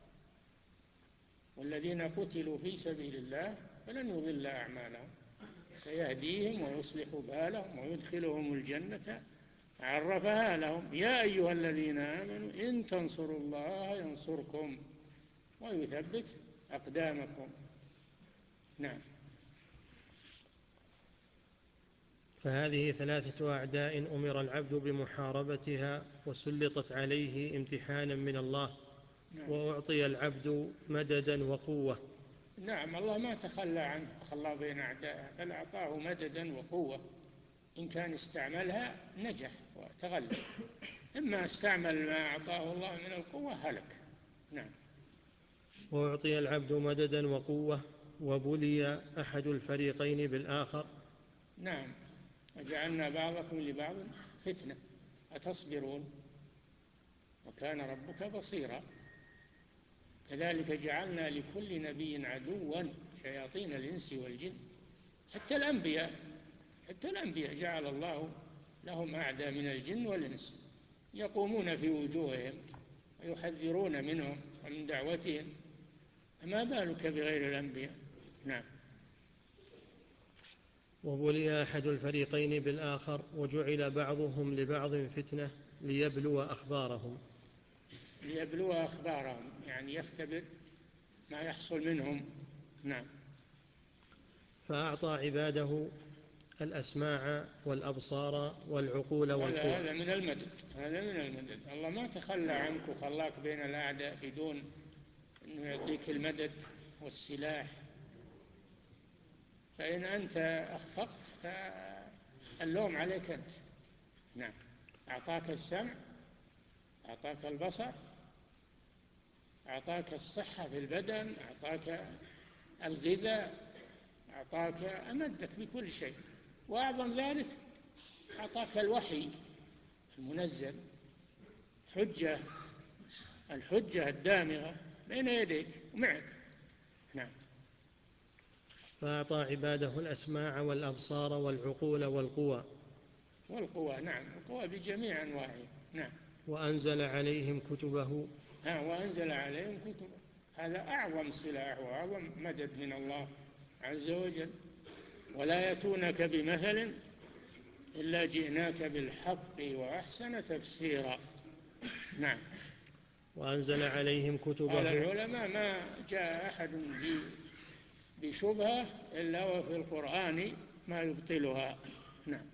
B: والذين قتلوا في سبيل الله فلن يضل أعمالهم، سيهديهم ويصلح بالهم ويدخلهم الجنة عرفها لهم. يا أيها الذين آمنوا إن تنصروا الله ينصركم ويثبت أقدامكم. نعم.
A: فهذه ثلاثة أعداء أمر العبد بمحاربتها وسلطت عليه امتحانا من الله. نعم. وأعطي العبد مددا وقوة.
B: نعم. الله ما تخلى عنه، خلى بين أعدائه، بل أعطاه مددا وقوة. إن كان استعملها نجح وتغلب، إما استعمل ما أعطاه الله من القوة هلك. نعم.
A: وأعطي العبد مددا وقوة وبلي أحد الفريقين بالآخر.
B: نعم. وجعلنا بعضكم لبعض فتنة أتصبرون وكان ربك بصيرا. كذلك جعلنا لكل نبي عدوا شياطين الإنس والجن. حتى الأنبياء حتى الأنبياء جعل الله لهم أعداء من الجن والإنس يقومون في وجوههم ويحذرون منهم ومن دعوتهم، فما بالك بغير الأنبياء. نعم.
A: وبلي أحد الفريقين بالآخر وجعل بعضهم لبعض فتنة ليبلو أخبارهم.
B: ليبلو أخبارهم يعني يختبر ما يحصل منهم. نعم.
A: فأعطى عباده الأسماع والأبصار والعقول والقوى.
B: هذا من المدد هذا من المدد الله ما تخلى عنك وخلاك بين الأعداء بدون أنه يعطيك المدد والسلاح. فإن أنت أخفقت فاللوم عليك أنت. نعم. أعطاك السمع، أعطاك البصر، أعطاك الصحة في البدن، أعطاك الغذاء، أعطاك أمدك بكل شيء، وأعظم ذلك أعطاك الوحي المنزل، حجة الحجة الدامغة بين يديك ومعك. نعم.
A: فأعطى عباده الأسماع والأبصار والعقول والقوى.
B: والقوى. نعم. القوى بجميع أنواعها. نعم.
A: وأنزل عليهم كتبه.
B: ها وأنزل عليهم كتبه. هذا أعظم سلاح وأعظم مدد من الله عز وجل. ولا يأتونك بمثل إلا جئناك بالحق وأحسن تفسيرا. نعم.
A: وأنزل عليهم كتبه.
B: قال العلماء ما جاء أحد بشبهة إلا وفي القرآن ما يبطلها. نعم.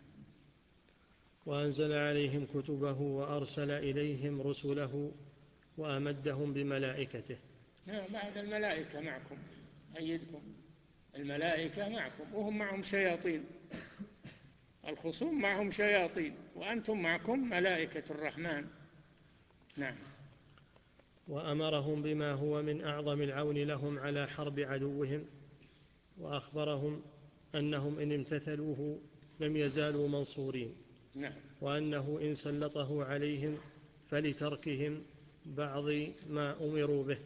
A: وأنزل عليهم كتبه وأرسل إليهم رسله وأمدهم بملائكته.
B: نعم. بعد الملائكة معكم أيدكم، الملائكة معكم وهم معهم شياطين، الخصوم معهم شياطين وأنتم معكم ملائكة الرحمن. نعم.
A: وأمرهم بما هو من أعظم العون لهم على حرب عدوهم، وأخبرهم أنهم إن امتثلوه لم يزالوا منصورين.
B: نعم.
A: وأنه إن سلطه عليهم فلتركهم بعض ما أمروا به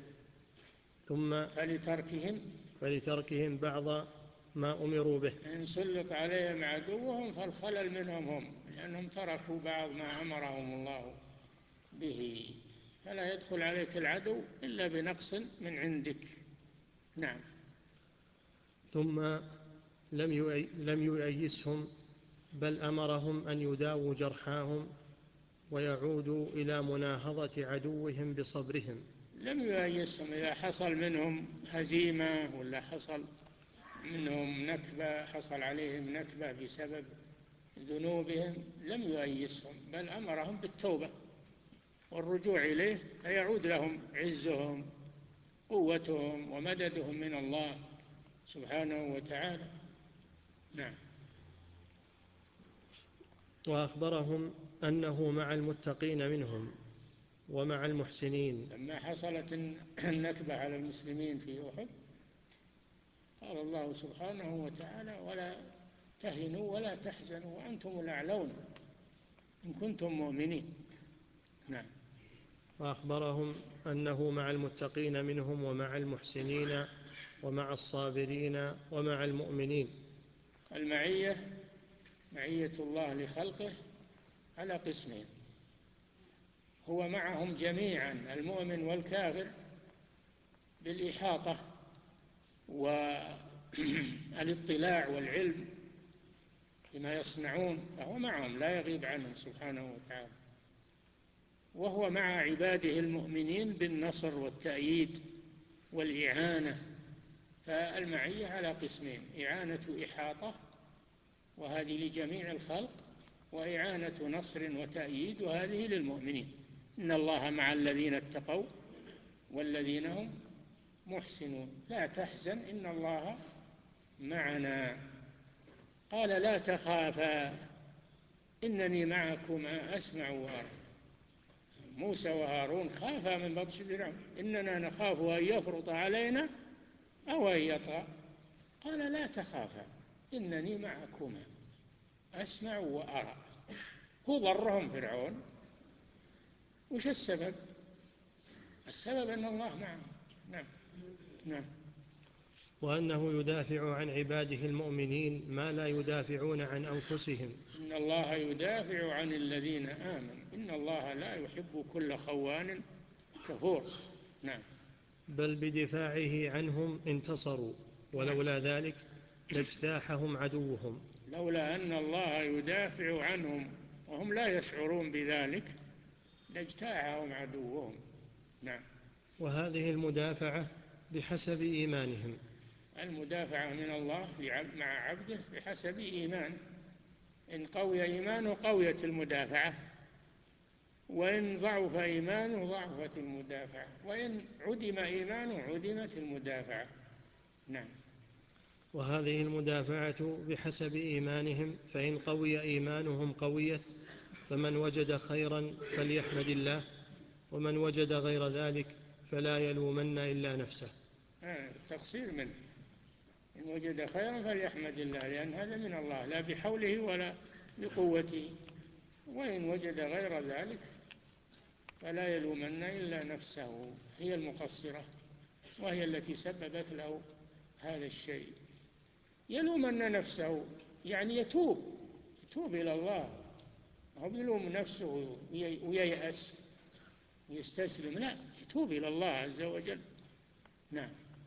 A: ثم
B: فلتركهم
A: فلتركهم بعض ما أمروا به.
B: إن سلط عليهم عدوهم فالخلل منهم هم، لأنهم تركوا بعض ما أمرهم الله به، فلا يدخل عليك العدو إلا بنقص من عندك. نعم.
A: ثم لم يؤيسهم بل أمرهم أن يداووا جرحاهم ويعودوا إلى مناهضة عدوهم بصبرهم.
B: لم يؤيسهم إذا حصل منهم هزيمة ولا حصل منهم نكبة، حصل عليهم نكبة بسبب ذنوبهم، لم يؤيسهم بل أمرهم بالتوبة والرجوع إليه، فيعود لهم عزهم قوتهم ومددهم من الله سبحانه وتعالى. نعم.
A: وأخبرهم أنه مع المتقين منهم ومع المحسنين.
B: لما حصلت النكبة على المسلمين في أحد قال الله سبحانه وتعالى ولا تهنوا ولا تحزنوا وأنتم الأعلون إن كنتم مؤمنين. نعم.
A: وأخبرهم أنه مع المتقين منهم ومع المحسنين ومع الصابرين ومع المؤمنين.
B: المعية معية الله لخلقه على قسمين، هو معهم جميعا المؤمن والكافر بالإحاطة والاطلاع والعلم بما يصنعون، فهو معهم لا يغيب عنهم سبحانه وتعالى. وهو مع عباده المؤمنين بالنصر والتأييد والإعانة. فالمعية على قسمين، إعانة إحاطة وهذه لجميع الخلق، وإعانة نصر وتأييد وهذه للمؤمنين. إن الله مع الذين اتقوا والذين هم محسنون. لا تحزن إن الله معنا. قال لا تخافا إنني معكما أسمع وأرى. موسى وهارون خافا من بطش فرعون، إننا نخاف أن يفرط علينا أو أن يطغى. قال لا تخافا إنني معكما أسمع وأرى. هو ضرهم فرعون، وش السبب؟ السبب أن الله معهم، نعم نعم.
A: وأنه يدافع عن عباده المؤمنين ما لا يدافعون عن أنفسهم.
B: إن الله يدافع عن الذين آمنوا إن الله لا يحب كل خوان كفور. نعم.
A: بل بدفاعه عنهم انتصروا، ولولا ذلك لاجتاحهم عدوهم.
B: لولا أن الله يدافع عنهم وهم لا يشعرون بذلك لاجتاحهم عدوهم. نعم.
A: وهذه المدافعة بحسب إيمانهم.
B: المدافعة من الله مع عبده بحسب إيمان. إن قوي إيمانه قويت المدافعة، وإن ضعف إيمانه ضعفت المدافعة، وإن عدم إيمانه عدمت المدافعة. نعم.
A: وهذه المدافعة بحسب إيمانهم، فإن قوي إيمانهم قويت، فمن وجد خيرا فليحمد الله، ومن وجد غير ذلك فلا يلومن إلا نفسه.
B: آه تقصير منه. إن وجد خيرا فليحمد الله، لأن هذا من الله لا بحوله ولا بقوته. وإن وجد غير ذلك فلا يلومن إلا نفسه، هي المقصرة وهي التي سببت له هذا الشيء. يلومن نفسه يعني يتوب يتوب إلى الله، هو يلوم نفسه وييأس ويستسلم، لا، يتوب إلى الله عز وجل. نعم.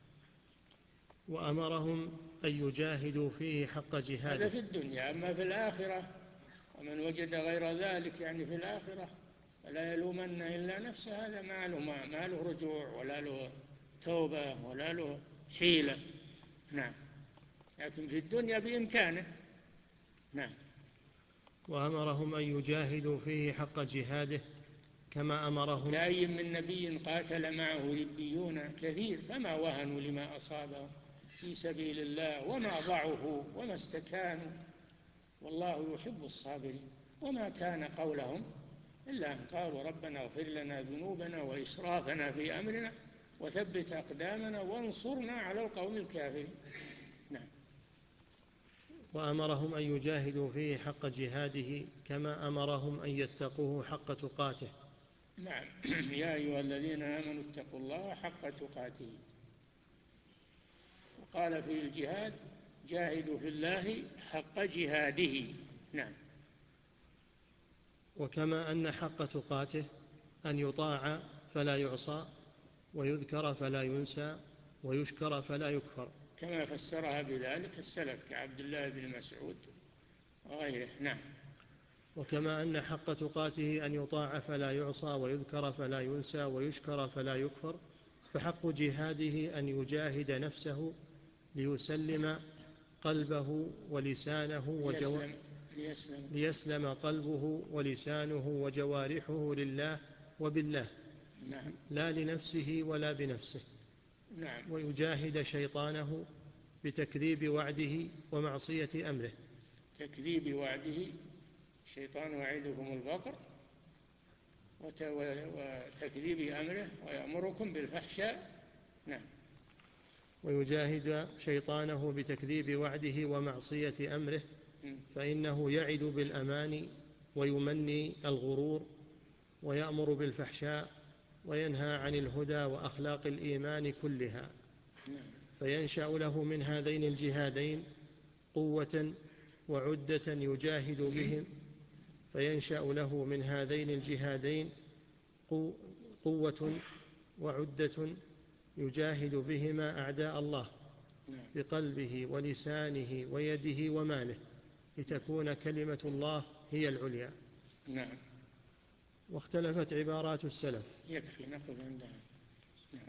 A: وأمرهم أن يجاهدوا فيه حق جهاده.
B: هذا في الدنيا. أما في الآخرة ومن وجد غير ذلك يعني في الآخرة فلا يلومن إلا نفسه، هذا ما له, ما له رجوع ولا له توبة ولا له حيلة. نعم. لكن في الدنيا بإمكانه. نعم.
A: وأمرهم أن يجاهدوا فيه حق جهاده كما أمرهم.
B: كأي من نبي قاتل معه ربيون كثير فما وهنوا لما أصابهم في سبيل الله وما ضعفوا وما استكانوا والله يحب الصابرين. وما كان قولهم إلا أن قالوا ربنا اغفر لنا ذنوبنا وإسرافنا في أمرنا وثبت أقدامنا وانصرنا على القوم الكافرين. نعم.
A: وأمرهم أن يجاهدوا فيه حق جهاده كما أمرهم أن يتقوه حق تقاته.
B: نعم. يا أيها الذين آمنوا اتقوا الله حق تقاته. وقال في الجهاد جاهدوا في الله حق جهاده. نعم.
A: وكما أن حق تقاته أن يطاع فلا يعصى، ويذكر فلا ينسى، ويشكر فلا يكفر،
B: كما فسرها بذلك السلف كعبد الله بن مسعود وغيره. نعم.
A: وكما أن حق تقاته أن يطاع فلا يعصى، ويذكر فلا ينسى، ويشكر فلا يكفر، فحق جهاده أن يجاهد نفسه ليسلم قلبه ولسانه وجو...
B: ليسلم, ليسلم.
A: ليسلم قلبه ولسانه وجوارحه لله وبالله.
B: نعم.
A: لا لنفسه ولا بنفسه.
B: نعم.
A: ويجاهد شيطانه بتكذيب وعده ومعصية أمره.
B: تكذيب وعده، الشيطان وعدكم الفقر، وتكذيب أمره ويأمركم بالفحشاء. نعم.
A: ويجاهد شيطانه بتكذيب وعده ومعصية أمره، فإنه يعد بالأمان ويمني الغرور، ويأمر بالفحشاء وينهى عن الهدى وأخلاق الإيمان كلها. فينشأ له من هذين الجهادين قوة وعدة يجاهد بهم فينشأ له من هذين الجهادين قوة وعدة يجاهد بهما أعداء الله بقلبه ولسانه ويده وماله، لتكون كلمة الله هي العليا.
B: نعم.
A: واختلفت عبارات السلف.
B: يكفي نقف عندها. نعم.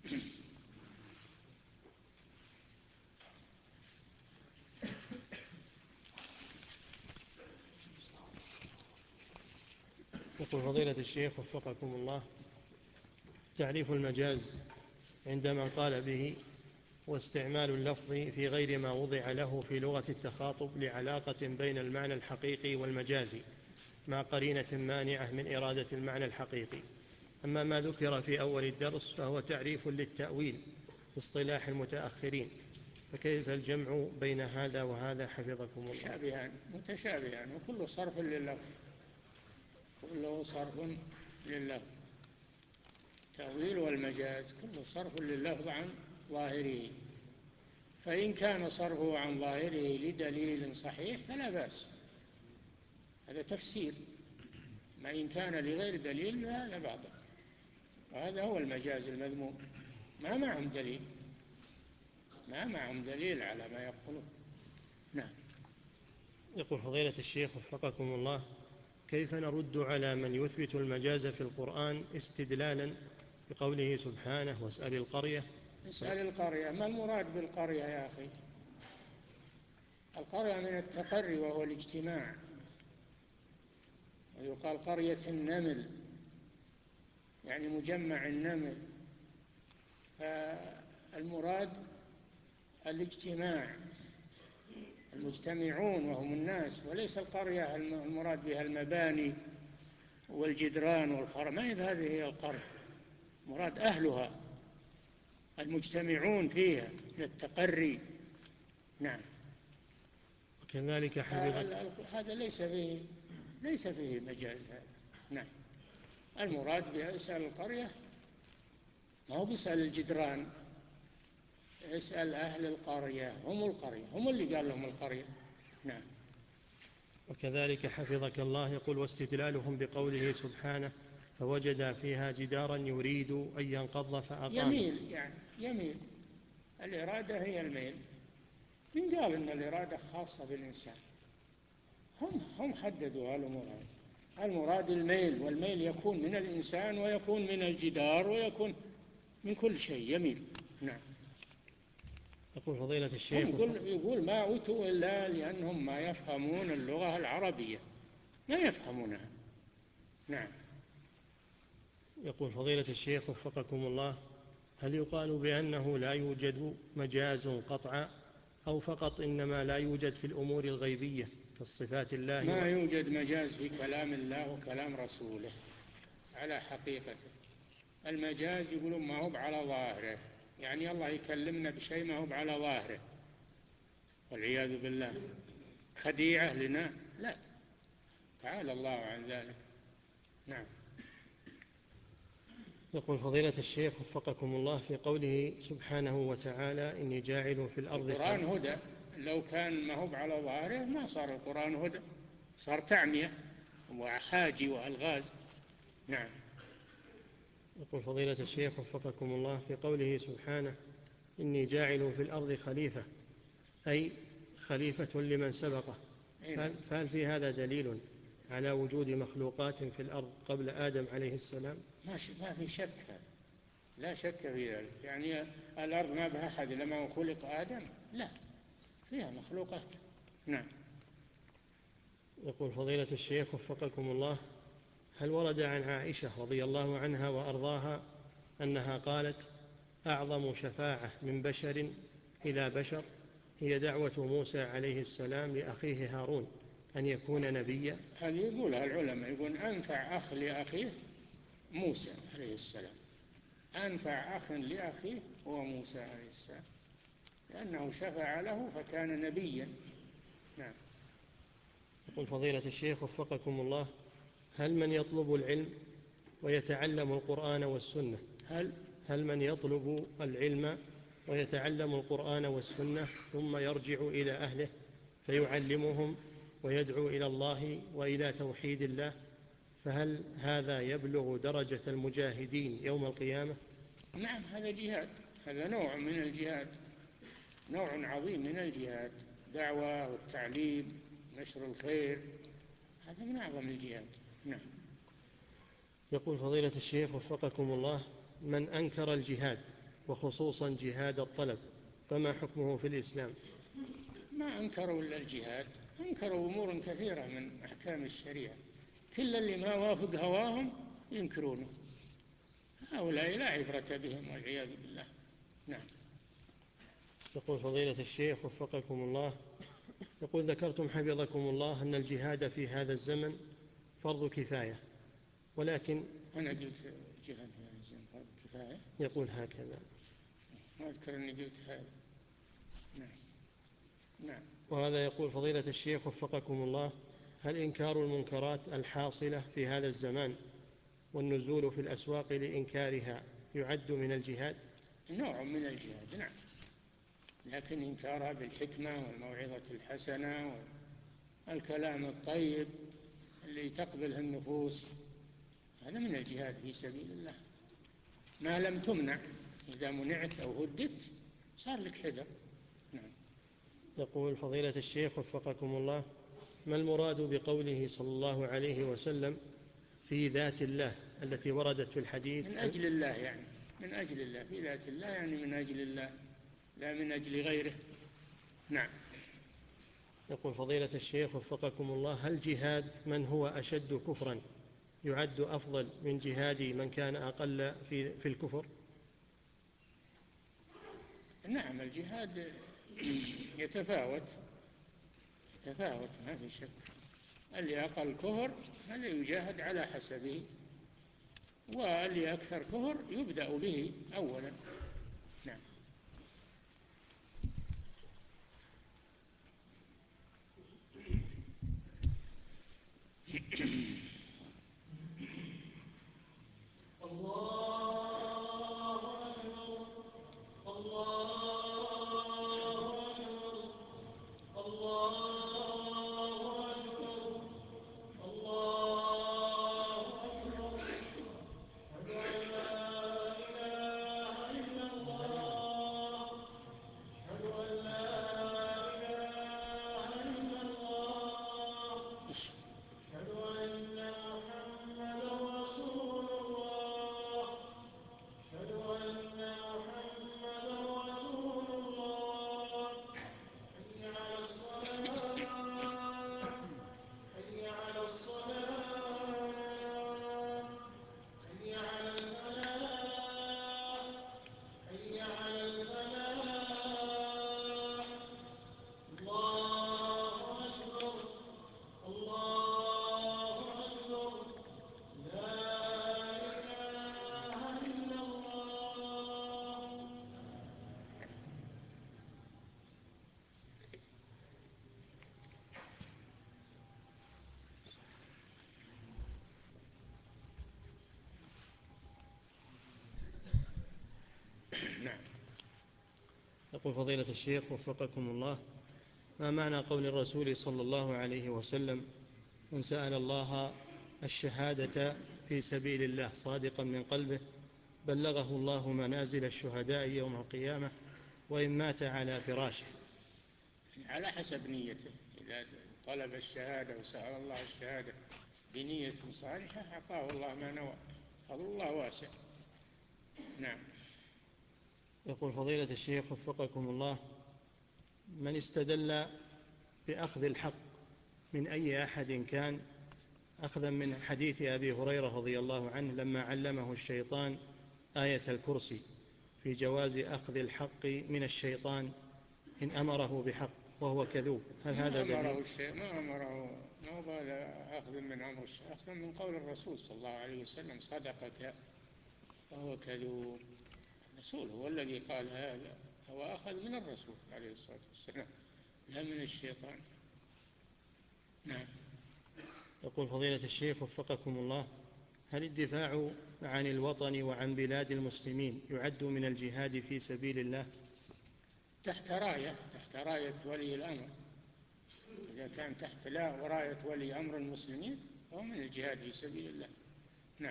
A: يقول فضيلة الشيخ وفقكم الله: تعريف المجاز عند من قال به واستعمال اللفظ في غير ما وضع له في لغة التخاطب لعلاقة بين المعنى الحقيقي والمجازي مع قرينة مانعة من إرادة المعنى الحقيقي. أما ما ذكر في أول الدرس فهو تعريف للتأويل في اصطلاح المتأخرين، فكيف الجمع بين هذا وهذا حفظكم الله؟
B: متشابهان متشابهان وكل صرف لله، كله صرف لله. التأويل والمجاز كله صرف لللفظ عن ظاهره، فإن كان صرفه عن ظاهره لدليل صحيح فلا بأس، هذا تفسير. ما إن كان لغير دليل فهذا باطل، وهذا هو المجاز المذموم. ما معهم دليل، ما معهم دليل على ما يقولون. نعم.
A: يقول فضيلة الشيخ وفقكم الله: كيف نرد على من يثبت المجاز في القرآن استدلالا بقوله سبحانه واسأل القرية؟
B: اسأل القرية، ما المراد بالقرية يا أخي؟ القرية من التقري وهو الاجتماع، ويقال قرية النمل يعني مجمع النمل، فالمراد الاجتماع، المجتمعون وهم الناس، وليس القرية المراد بها المباني والجدران والخرم، ما هي هذه هي القرية، مراد أهلها المجتمعون فيها من التقري. نعم.
A: وكذلك حفظ
B: هذا ليس فيه ليس فيه مجاز هذا. نعم. المراد باسأل القرية ما هو بيسأل الجدران، اسأل أهل القرية، هم القرية، هم اللي قال لهم القرية. نعم.
A: وكذلك حفظك الله يقول: واستدلالهم بقوله سبحانه فوجد فيها جدارا يريد أن ينقض فأقام.
B: يميل، يعني يميل، الإرادة هي الميل. من قال أن الإرادة خاصة بالإنسان؟ هم هم حددوا هالأمور. المراد الميل، والميل يكون من الإنسان ويكون من الجدار ويكون من كل شيء يميل. نعم.
A: يقول فضيلة الشيخ:
B: يقول, يقول ما أوتوا إلا لأنهم ما يفهمون اللغة العربية، ما يفهمونها. نعم.
A: يقول فضيلة الشيخ وفقكم الله: هل يقال بأنه لا يوجد مجاز قطعا، أو فقط إنما لا يوجد في الأمور الغيبية كالصفات الله؟
B: ما يوجد مجاز في كلام الله وكلام رسوله على حقيقته. المجاز يقولون ما هو على ظاهره، يعني الله يكلمنا بشيء ما هو على ظاهره، والعياذ بالله، خديعة لنا، لا، تعالى الله عن ذلك. نعم.
A: يقول فضيلة الشيخ وفقكم الله: في قوله سبحانه وتعالى إني جاعل في الأرض
B: القرآن هدى، لو كان ما هو على ظاهره ما صار القرآن هدى، صار تعمية وحاجي وألغاز. نعم.
A: يقول فضيلة الشيخ وفقكم الله: في قوله سبحانه إني جاعل في الأرض خليفة، أي خليفة لمن سبقه، فهل في هذا دليل على وجود مخلوقات في الأرض قبل آدم عليه السلام؟
B: ما في شك، لا شك في ذلك، يعني الأرض ما بها أحد لما خلق آدم، لا، فيها مخلوقات. نعم.
A: يقول فضيلة الشيخ وفقكم الله: هل ورد عن عائشة رضي الله عنها وأرضاها أنها قالت: أعظم شفاعة من بشر إلى بشر هي دعوة موسى عليه السلام لأخيه هارون أن يكون نبيا؟
B: هذه يقولها العلماء، يقول أنفع أخ لأخيه موسى عليه السلام، أنفع أخ لأخيه هو موسى عليه السلام، لأنه شفع له فكان نبيا. نعم.
A: يقول فضيلة الشيخ وفقكم الله: هل من يطلب العلم ويتعلم القرآن والسنة
B: هل
A: هل من يطلب العلم ويتعلم القرآن والسنة ثم يرجع إلى أهله فيعلمهم ويدعو إلى الله وإلى توحيد الله، فهل هذا يبلغ درجة المجاهدين يوم القيامة؟
B: نعم، هذا جهاد، هذا نوع من الجهاد، نوع عظيم من الجهاد، دعوة والتعليم، نشر الخير، هذا من أعظم الجهاد. نعم.
A: يقول فضيلة الشيخ وفقكم الله: من أنكر الجهاد وخصوصا جهاد الطلب فما حكمه في الإسلام؟
B: ما أنكروا إلا الجهاد، أنكروا أمور كثيرة من أحكام الشريعة، كل اللي ما وافق هواهم ينكرونه، هؤلاء لا عبرة بهم والعياذ بالله. نعم.
A: يقول فضيلة الشيخ وفقكم الله: يقول ذكرتم حفظكم الله أن الجهاد في هذا الزمن فرض كفاية، ولكن
B: أنا قلت جهاد في هذا الزمن فرض كفاية؟
A: يقول هكذا،
B: ما أذكر أني قلت هذا. نعم. نعم.
A: وهذا يقول فضيلة الشيخ وفقكم الله: هل إنكار المنكرات الحاصلة في هذا الزمان والنزول في الأسواق لإنكارها يعد من الجهاد؟
B: نوع من الجهاد، نعم، لكن إنكارها بالحكمة والموعظة الحسنة والكلام الطيب اللي تقبله النفوس، هذا من الجهاد في سبيل الله، ما لم تمنع. إذا منعت أو هددت صار لك حذر. نعم.
A: يقول فضيلة الشيخ وفقكم الله: ما المراد بقوله صلى الله عليه وسلم في ذات الله التي وردت في الحديث؟
B: من أجل الله، يعني من أجل الله، في ذات الله يعني من أجل الله، لا من أجل غيره. نعم.
A: يقول فضيلة الشيخ وفقكم الله: هل جهاد من هو أشد كفرا يعد أفضل من جهاد من كان أقل في, في الكفر؟
B: نعم، الجهاد يتفاوت يتفاوت ما في شك. اللي أقل كفر هذا يجاهد على حسبه، واللي أكثر كفر يبدأ به أولا. نعم.
A: الله أكبر الله أكبر الله أكبر الله أكبر أشهد أن لا إله إلا الله أشهد أن لا إله إلا الله أشهد أن محمدا رسول الله أشهد أن محمدا رسول الله حي على الصلاة حي على الصلاة حي على الفلاح حي على الفلاح. الله أكبر الله أكبر لا إله إلا الله.
B: نعم.
A: يقول فضيلة الشيخ وفقكم الله: ما معنى قول الرسول صلى الله عليه وسلم: من سأل الله الشهادة في سبيل الله صادقا من قلبه بلغه الله منازل الشهداء يوم القيامة وإن مات على فراشه؟
B: على حسب نيته، إذا طلب الشهادة وسأل الله الشهادة بنية صالحة أعطاه الله ما نوى، فضل الله واسع. نعم.
A: يقول فضيلة الشيخ وفقكم الله: من استدل بأخذ الحق من أي أحد كان، أخذا من حديث أبي هريرة رضي الله عنه لما علمه الشيطان آية الكرسي في جواز أخذ الحق من الشيطان إن أمره بحق وهو كذوب، هل هذا دليل؟
B: ما أمره الشيء ما أمره ما قال أخذ من أمر الشيء، أخذ من قول الرسول صلى الله عليه وسلم: صدقك وهو كذوب. الرسول هو الذي قال هذا، هو أخذ من الرسول عليه الصلاة والسلام لا من الشيطان. نعم.
A: يقول فضيلة الشيخ وفقكم الله: هل الدفاع عن الوطن وعن بلاد المسلمين يعد من الجهاد في سبيل الله؟
B: تحت راية تحت راية ولي الأمر، إذا كان تحت لا وراية ولي أمر المسلمين فهو من الجهاد في سبيل الله. نعم.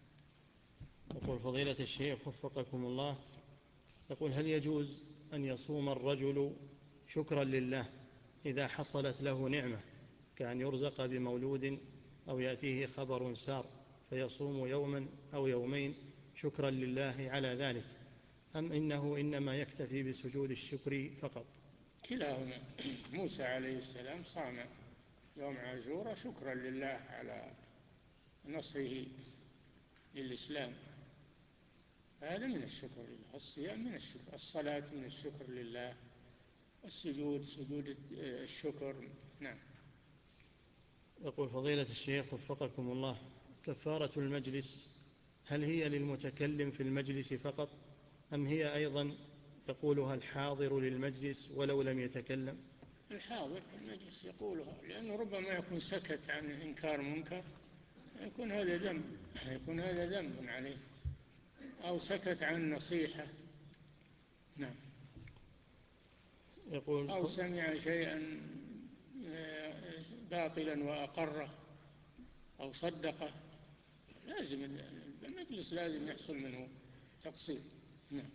A: يقول فضيلة الشيخ وفقكم الله: يقول هل يجوز أن يصوم الرجل شكرا لله إذا حصلت له نعمة كأن يرزق بمولود أو يأتيه خبر سار فيصوم يوما أو يومين شكرا لله على ذلك، أم إنه إنما يكتفي بسجود الشكر فقط؟
B: كلاهما. موسى عليه السلام صام يوم عاشوراء شكرا لله على نصره للإسلام، هذا من الشكر لله. الصيام من الشكر، الصلاة من الشكر لله، السجود سجود الشكر. نعم.
A: يقول فضيلة الشيخ وفقكم الله: كفارة المجلس هل هي للمتكلم في المجلس فقط أم هي أيضا يقولها الحاضر للمجلس ولو لم يتكلم؟
B: الحاضر في المجلس يقولها، لأنه ربما يكون سكت عن إنكار منكر يكون هذا ذنب، يكون هذا ذنب عليه، أو سكت عن نصيحة. نعم.
A: يقول
B: أو سمع شيئا باطلا وأقره أو صدقه، لازم المجلس لازم يحصل منه تقصير. نعم.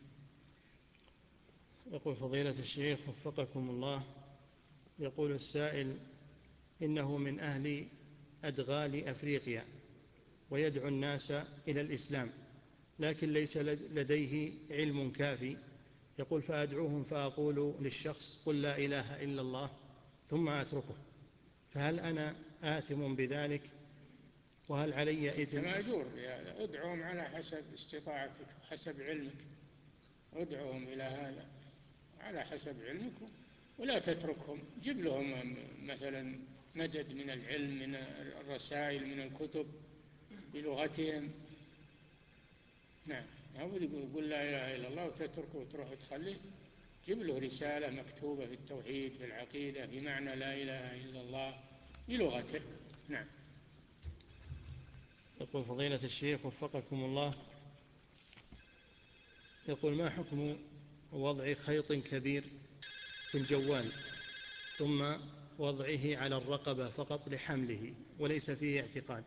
A: يقول فضيلة الشيخ وفقكم الله، يقول السائل إنه من أهل أدغال أفريقيا ويدعو الناس إلى الإسلام، لكن ليس لديه علم كافي. يقول فأدعوهم فأقول للشخص قل لا إله إلا الله ثم أتركه، فهل أنا آثم بذلك وهل علي إثم؟
B: مأجور بهذا. ادعوهم على حسب استطاعتك، حسب علمك، ادعوهم إلى هذا على حسب علمك، ولا تتركهم. جيب لهم مثلا مدد من العلم، من الرسائل، من الكتب بلغتهم. نعم. هو يقول لا إله إلا الله وتتركه وتروح تخليه. جيب له رسالة مكتوبة في التوحيد، في العقيدة، في معنى لا إله إلا الله بلغته. نعم.
A: يقول فضيلة الشيخ وفقكم الله، يقول ما حكم وضع خيط كبير في الجوال ثم وضعه على الرقبة فقط لحمله وليس فيه اعتقاد؟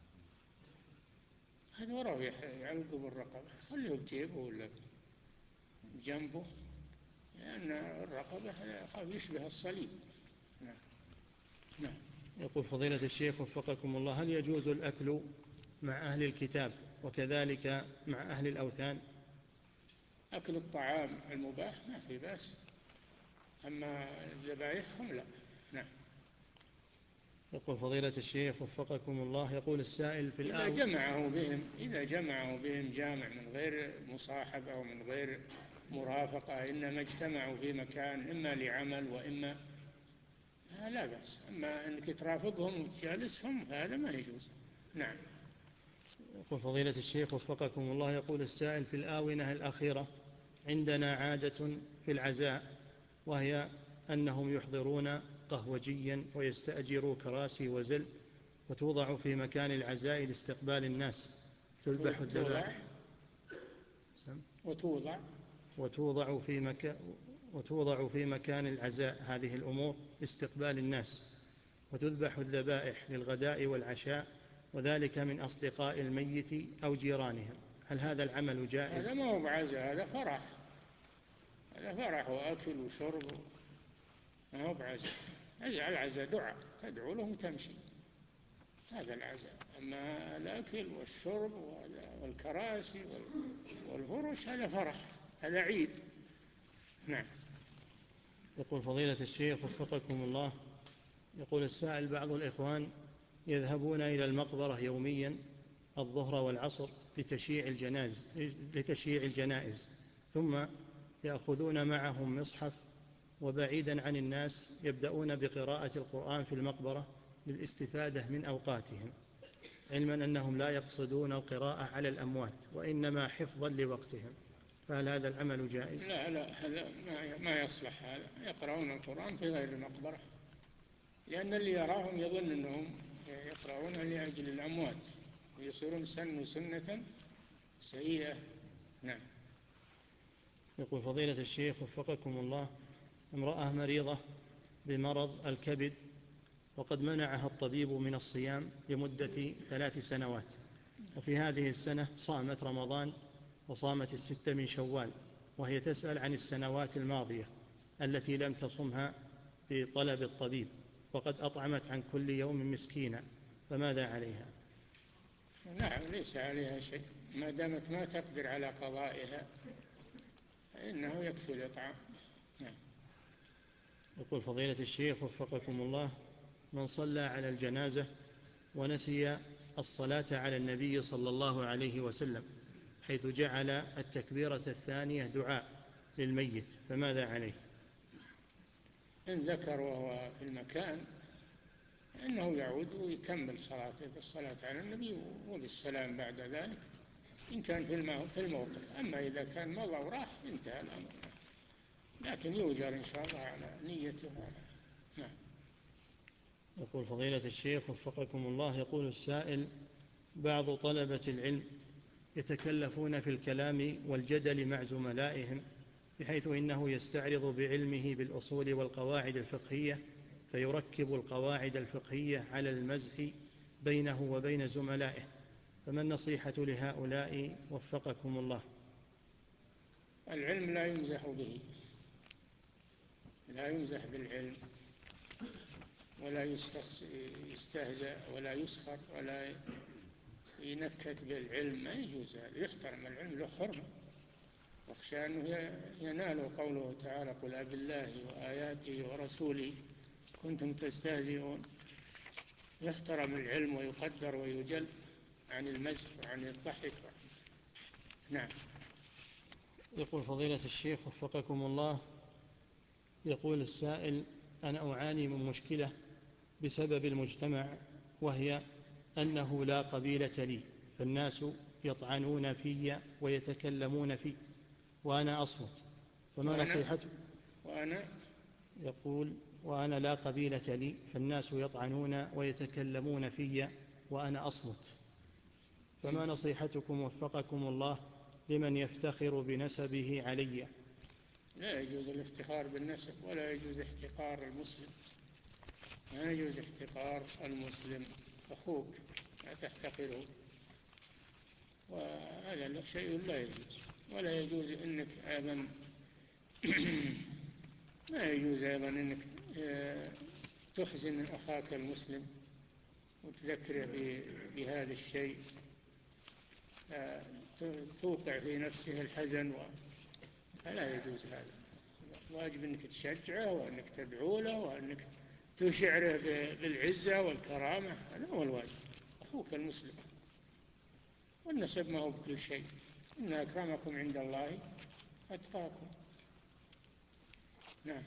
B: هذا وراه يعلقه بالرقبة، خليه بجيبه ولا جنبه، لأن الرقبة يشبه الصليب. نعم. نعم.
A: يقول فضيلة الشيخ وفقكم الله، هل يجوز الأكل مع أهل الكتاب وكذلك مع أهل الأوثان؟
B: أكل الطعام المباح ما في بأس، أما ذبائحهم لا. نعم.
A: يقول فضيلة الشيخ وفقكم الله، يقول السائل في
B: إذا
A: الآو
B: جمعه بهم إذا جمعه بهم جامع من غير مصاحبة أو من غير مرافقة، إنما اجتمعوا في مكان إما لعمل وإما لا بأس. أما أنك ترافقهم وتجالسهم هذا ما يجوز. نعم.
A: يقول فضيلة الشيخ وفقكم الله، يقول السائل في الآونة الأخيرة عندنا عادة في العزاء، وهي أنهم يحضرون قهوجيا ويستأجروا كراسي وزل وتوضع في مكان العزاء لاستقبال الناس، تذبح الذبائح
B: وتوضع
A: وتوضع في مكان وتوضع في مكان العزاء هذه الأمور لاستقبال الناس، وتذبح الذبائح للغداء والعشاء، وذلك من أصدقاء الميت أو جيرانهم، هل هذا العمل جائز؟
B: هذا ما هو بعزاء، هذا فرح، هذا فرح وأكل وشرب، ما هو بعزاء. هذا العزاء دعاء، تدعو لهم تمشي، هذا العزاء. أما الأكل والشرب والكراسي والفرش هذا فرح، هذا عيد. نعم.
A: يقول فضيلة الشيخ وفقكم الله، يقول السائل بعض الإخوان يذهبون إلى المقبرة يوميا الظهر والعصر لتشييع الجنائز, لتشييع الجنائز ثم يأخذون معهم مصحف، وبعيدا عن الناس يبدأون بقراءة القرآن في المقبرة للاستفادة من أوقاتهم، علما أنهم لا يقصدون القراءة على الأموات وإنما حفظا لوقتهم، فهل هذا العمل جائز؟
B: لا لا، هذا ما يصلح. هذا يقرؤون القرآن في غير المقبرة، لأن اللي يراهم يظن أنهم يقرؤون لأجل الأموات ويصيرون سنوا سنة سيئة. نعم.
A: يقول فضيلة الشيخ وفقكم الله، امرأة مريضة بمرض الكبد وقد منعها الطبيب من الصيام لمدة ثلاث سنوات، وفي هذه السنة صامت رمضان وصامت الست من شوال، وهي تسأل عن السنوات الماضية التي لم تصمها بطلب الطبيب، وقد أطعمت عن كل يوم مسكينا، فماذا عليها؟
B: نعم، ليس عليها شيء ما دامت ما تقدر على قضائها، فإنه يكفي الإطعام. نعم.
A: يقول فضيلة الشيخ وفقكم الله، من صلى على الجنازة ونسي الصلاة على النبي صلى الله عليه وسلم حيث جعل التكبيرة الثانية دعاء للميت، فماذا عليه؟
B: إن ذكر وهو في المكان إنه يعود ويكمل صلاته بالصلاة على النبي وبالسلام بعد ذلك، إن كان في الموقف. أما إذا كان مضى وراح انتهى الأمر، لكن يؤجر إن شاء الله على نيته. نعم.
A: يقول فضيلة الشيخ وفقكم الله، يقول السائل بعض طلبة العلم يتكلفون في الكلام والجدل مع زملائهم، بحيث إنه يستعرض بعلمه بالأصول والقواعد الفقهية فيركب القواعد الفقهية على المزح بينه وبين زملائه، فما النصيحة لهؤلاء وفقكم الله؟
B: العلم لا يمزح به، لا يمزح بالعلم، ولا يستهزأ ولا يسخر ولا ينكت بالعلم، ما يجوز هذا، يحترم العلم، له حرمة، واخشى أنه ينال قوله تعالى: قل أبالله وآياته ورسوله كنتم تستهزئون. يحترم العلم ويقدر ويجل عن المزح وعن الضحك. نعم.
A: يقول فضيلة الشيخ وفقكم الله، يقول السائل: أنا أعاني من مشكلة بسبب المجتمع، وهي أنه لا قبيلة لي، فالناس يطعنون في ويتكلمون في وأنا أصمت، فما
B: وأنا
A: نصيحته؟
B: وأنا
A: يقول: وأنا لا قبيلة لي، فالناس يطعنون ويتكلمون في وأنا أصمت، فما نصيحتكم وفقكم الله لمن يفتخر بنسبه علي؟
B: لا يجوز الافتخار بالنسب، ولا يجوز احتقار المسلم، لا يجوز احتقار المسلم، أخوك لا تحتقره، وهذا شيء لا يجوز. ولا يجوز أنك أيضا ما يجوز أيضا أنك تحزن أخاك المسلم وتذكره بهذا الشيء، توقع في نفسه الحزن، فلا يجوز هذا. واجب أنك تشجعه وأنك تدعو له وأنك تشعره بالعزة والكرامة، هذا هو الواجب. أخوك المسلم، والنسب ما هو بكل شيء، إن أكرمكم عند الله أتقاكم. نعم.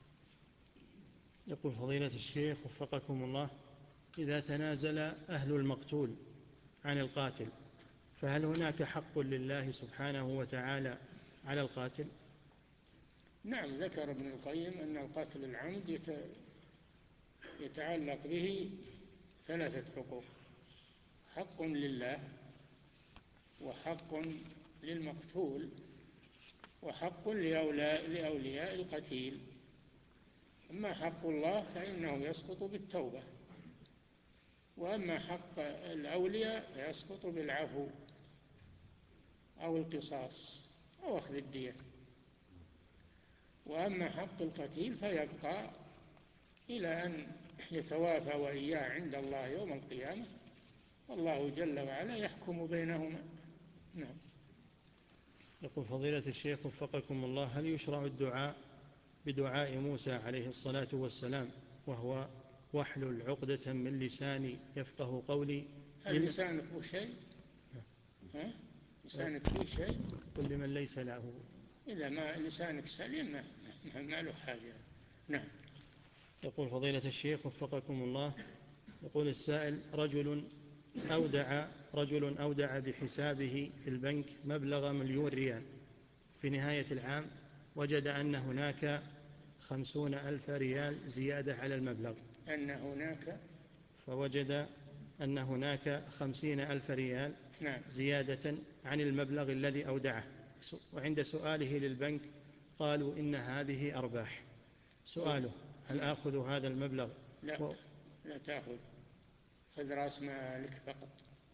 A: يقول فضيلة الشيخ وفقكم الله: إذا تنازل أهل المقتول عن القاتل، فهل هناك حق لله سبحانه وتعالى على القاتل؟
B: نعم، ذكر ابن القيم أن القتل العمد يتعلق به ثلاثة حقوق: حق لله، وحق للمقتول، وحق لأولياء القتيل. أما حق الله فإنه يسقط بالتوبة، وأما حق الأولياء يسقط بالعفو أو القصاص أو أخذ الدية. وأما حق القتيل فيبقى إلى أن يتوافى وإياه عند الله يوم القيامة، والله جل وعلا يحكم بينهما. نعم.
A: يقول فضيلة الشيخ وفقكم الله: هل يشرع الدعاء بدعاء موسى عليه الصلاة والسلام، وهو واحلل عقدة من لساني يفقه قولي؟
B: هل لسانك فيه شيء؟ ها؟ لسانك فيه شيء؟
A: قل لمن ليس له.
B: إذا ما لسانك سليم ما, ما له حاجة. نعم.
A: يقول فضيلة الشيخ وفقكم الله، يقول السائل: رجل أودع رجل أودع بحسابه في البنك مبلغ مليون ريال، في نهاية العام وجد أن هناك خمسون ألف ريال زيادة على المبلغ،
B: أن هناك
A: فوجد أن هناك خمسين ألف ريال
B: نعم.
A: زيادة عن المبلغ الذي أودعه، وعند سؤاله للبنك قالوا إن هذه أرباح. سؤاله: هل آخذ هذا المبلغ؟
B: لا
A: و...
B: لا تأخذ، خذ رأس مالك فقط،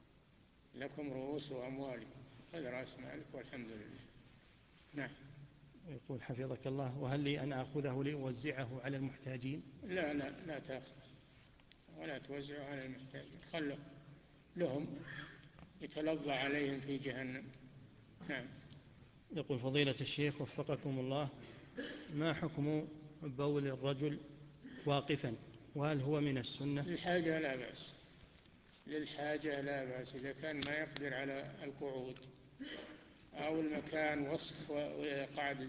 B: لكم رؤوس أموالكم، خذ رأس مالك والحمد لله. نعم.
A: يقول حفظك الله: وهل لي أن أخذه لأوزعه على المحتاجين؟
B: لا لا لا تأخذ ولا توزعه على المحتاجين، خله لهم يتلظى عليهم في جهنم. نعم.
A: يقول فضيلة الشيخ وفقكم الله: ما حكم بول الرجل واقفا، وهل هو من السنة؟
B: للحاجة لا بأس، للحاجة لا بأس، إذا كان ما يقدر على القعود أو المكان وسخ وقاعد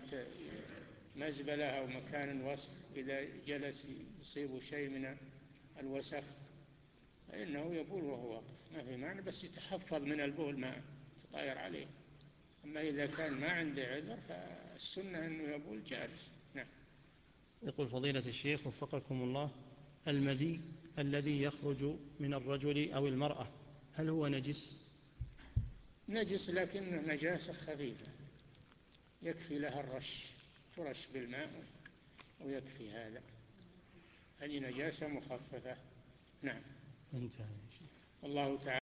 B: مزبلة أو مكان وسخ، إذا جلس يصيب شيء من الوسخ فإنه يبول وهو واقف، ما في معنى، بس يتحفظ من البول ما تطاير عليه. أما إذا كان ما عنده عذر فالسنة أنه يبول جالس. نعم.
A: يقول فضيلة الشيخ وفقكم الله: المذي الذي يخرج من الرجل أو المرأة هل هو نجس؟
B: نجس لكنه نجاسة خفيفة، يكفي لها الرش، ترش بالماء ويكفي هذا، هذه نجاسة مخففة. نعم.
A: انتهى.
B: الله تعالى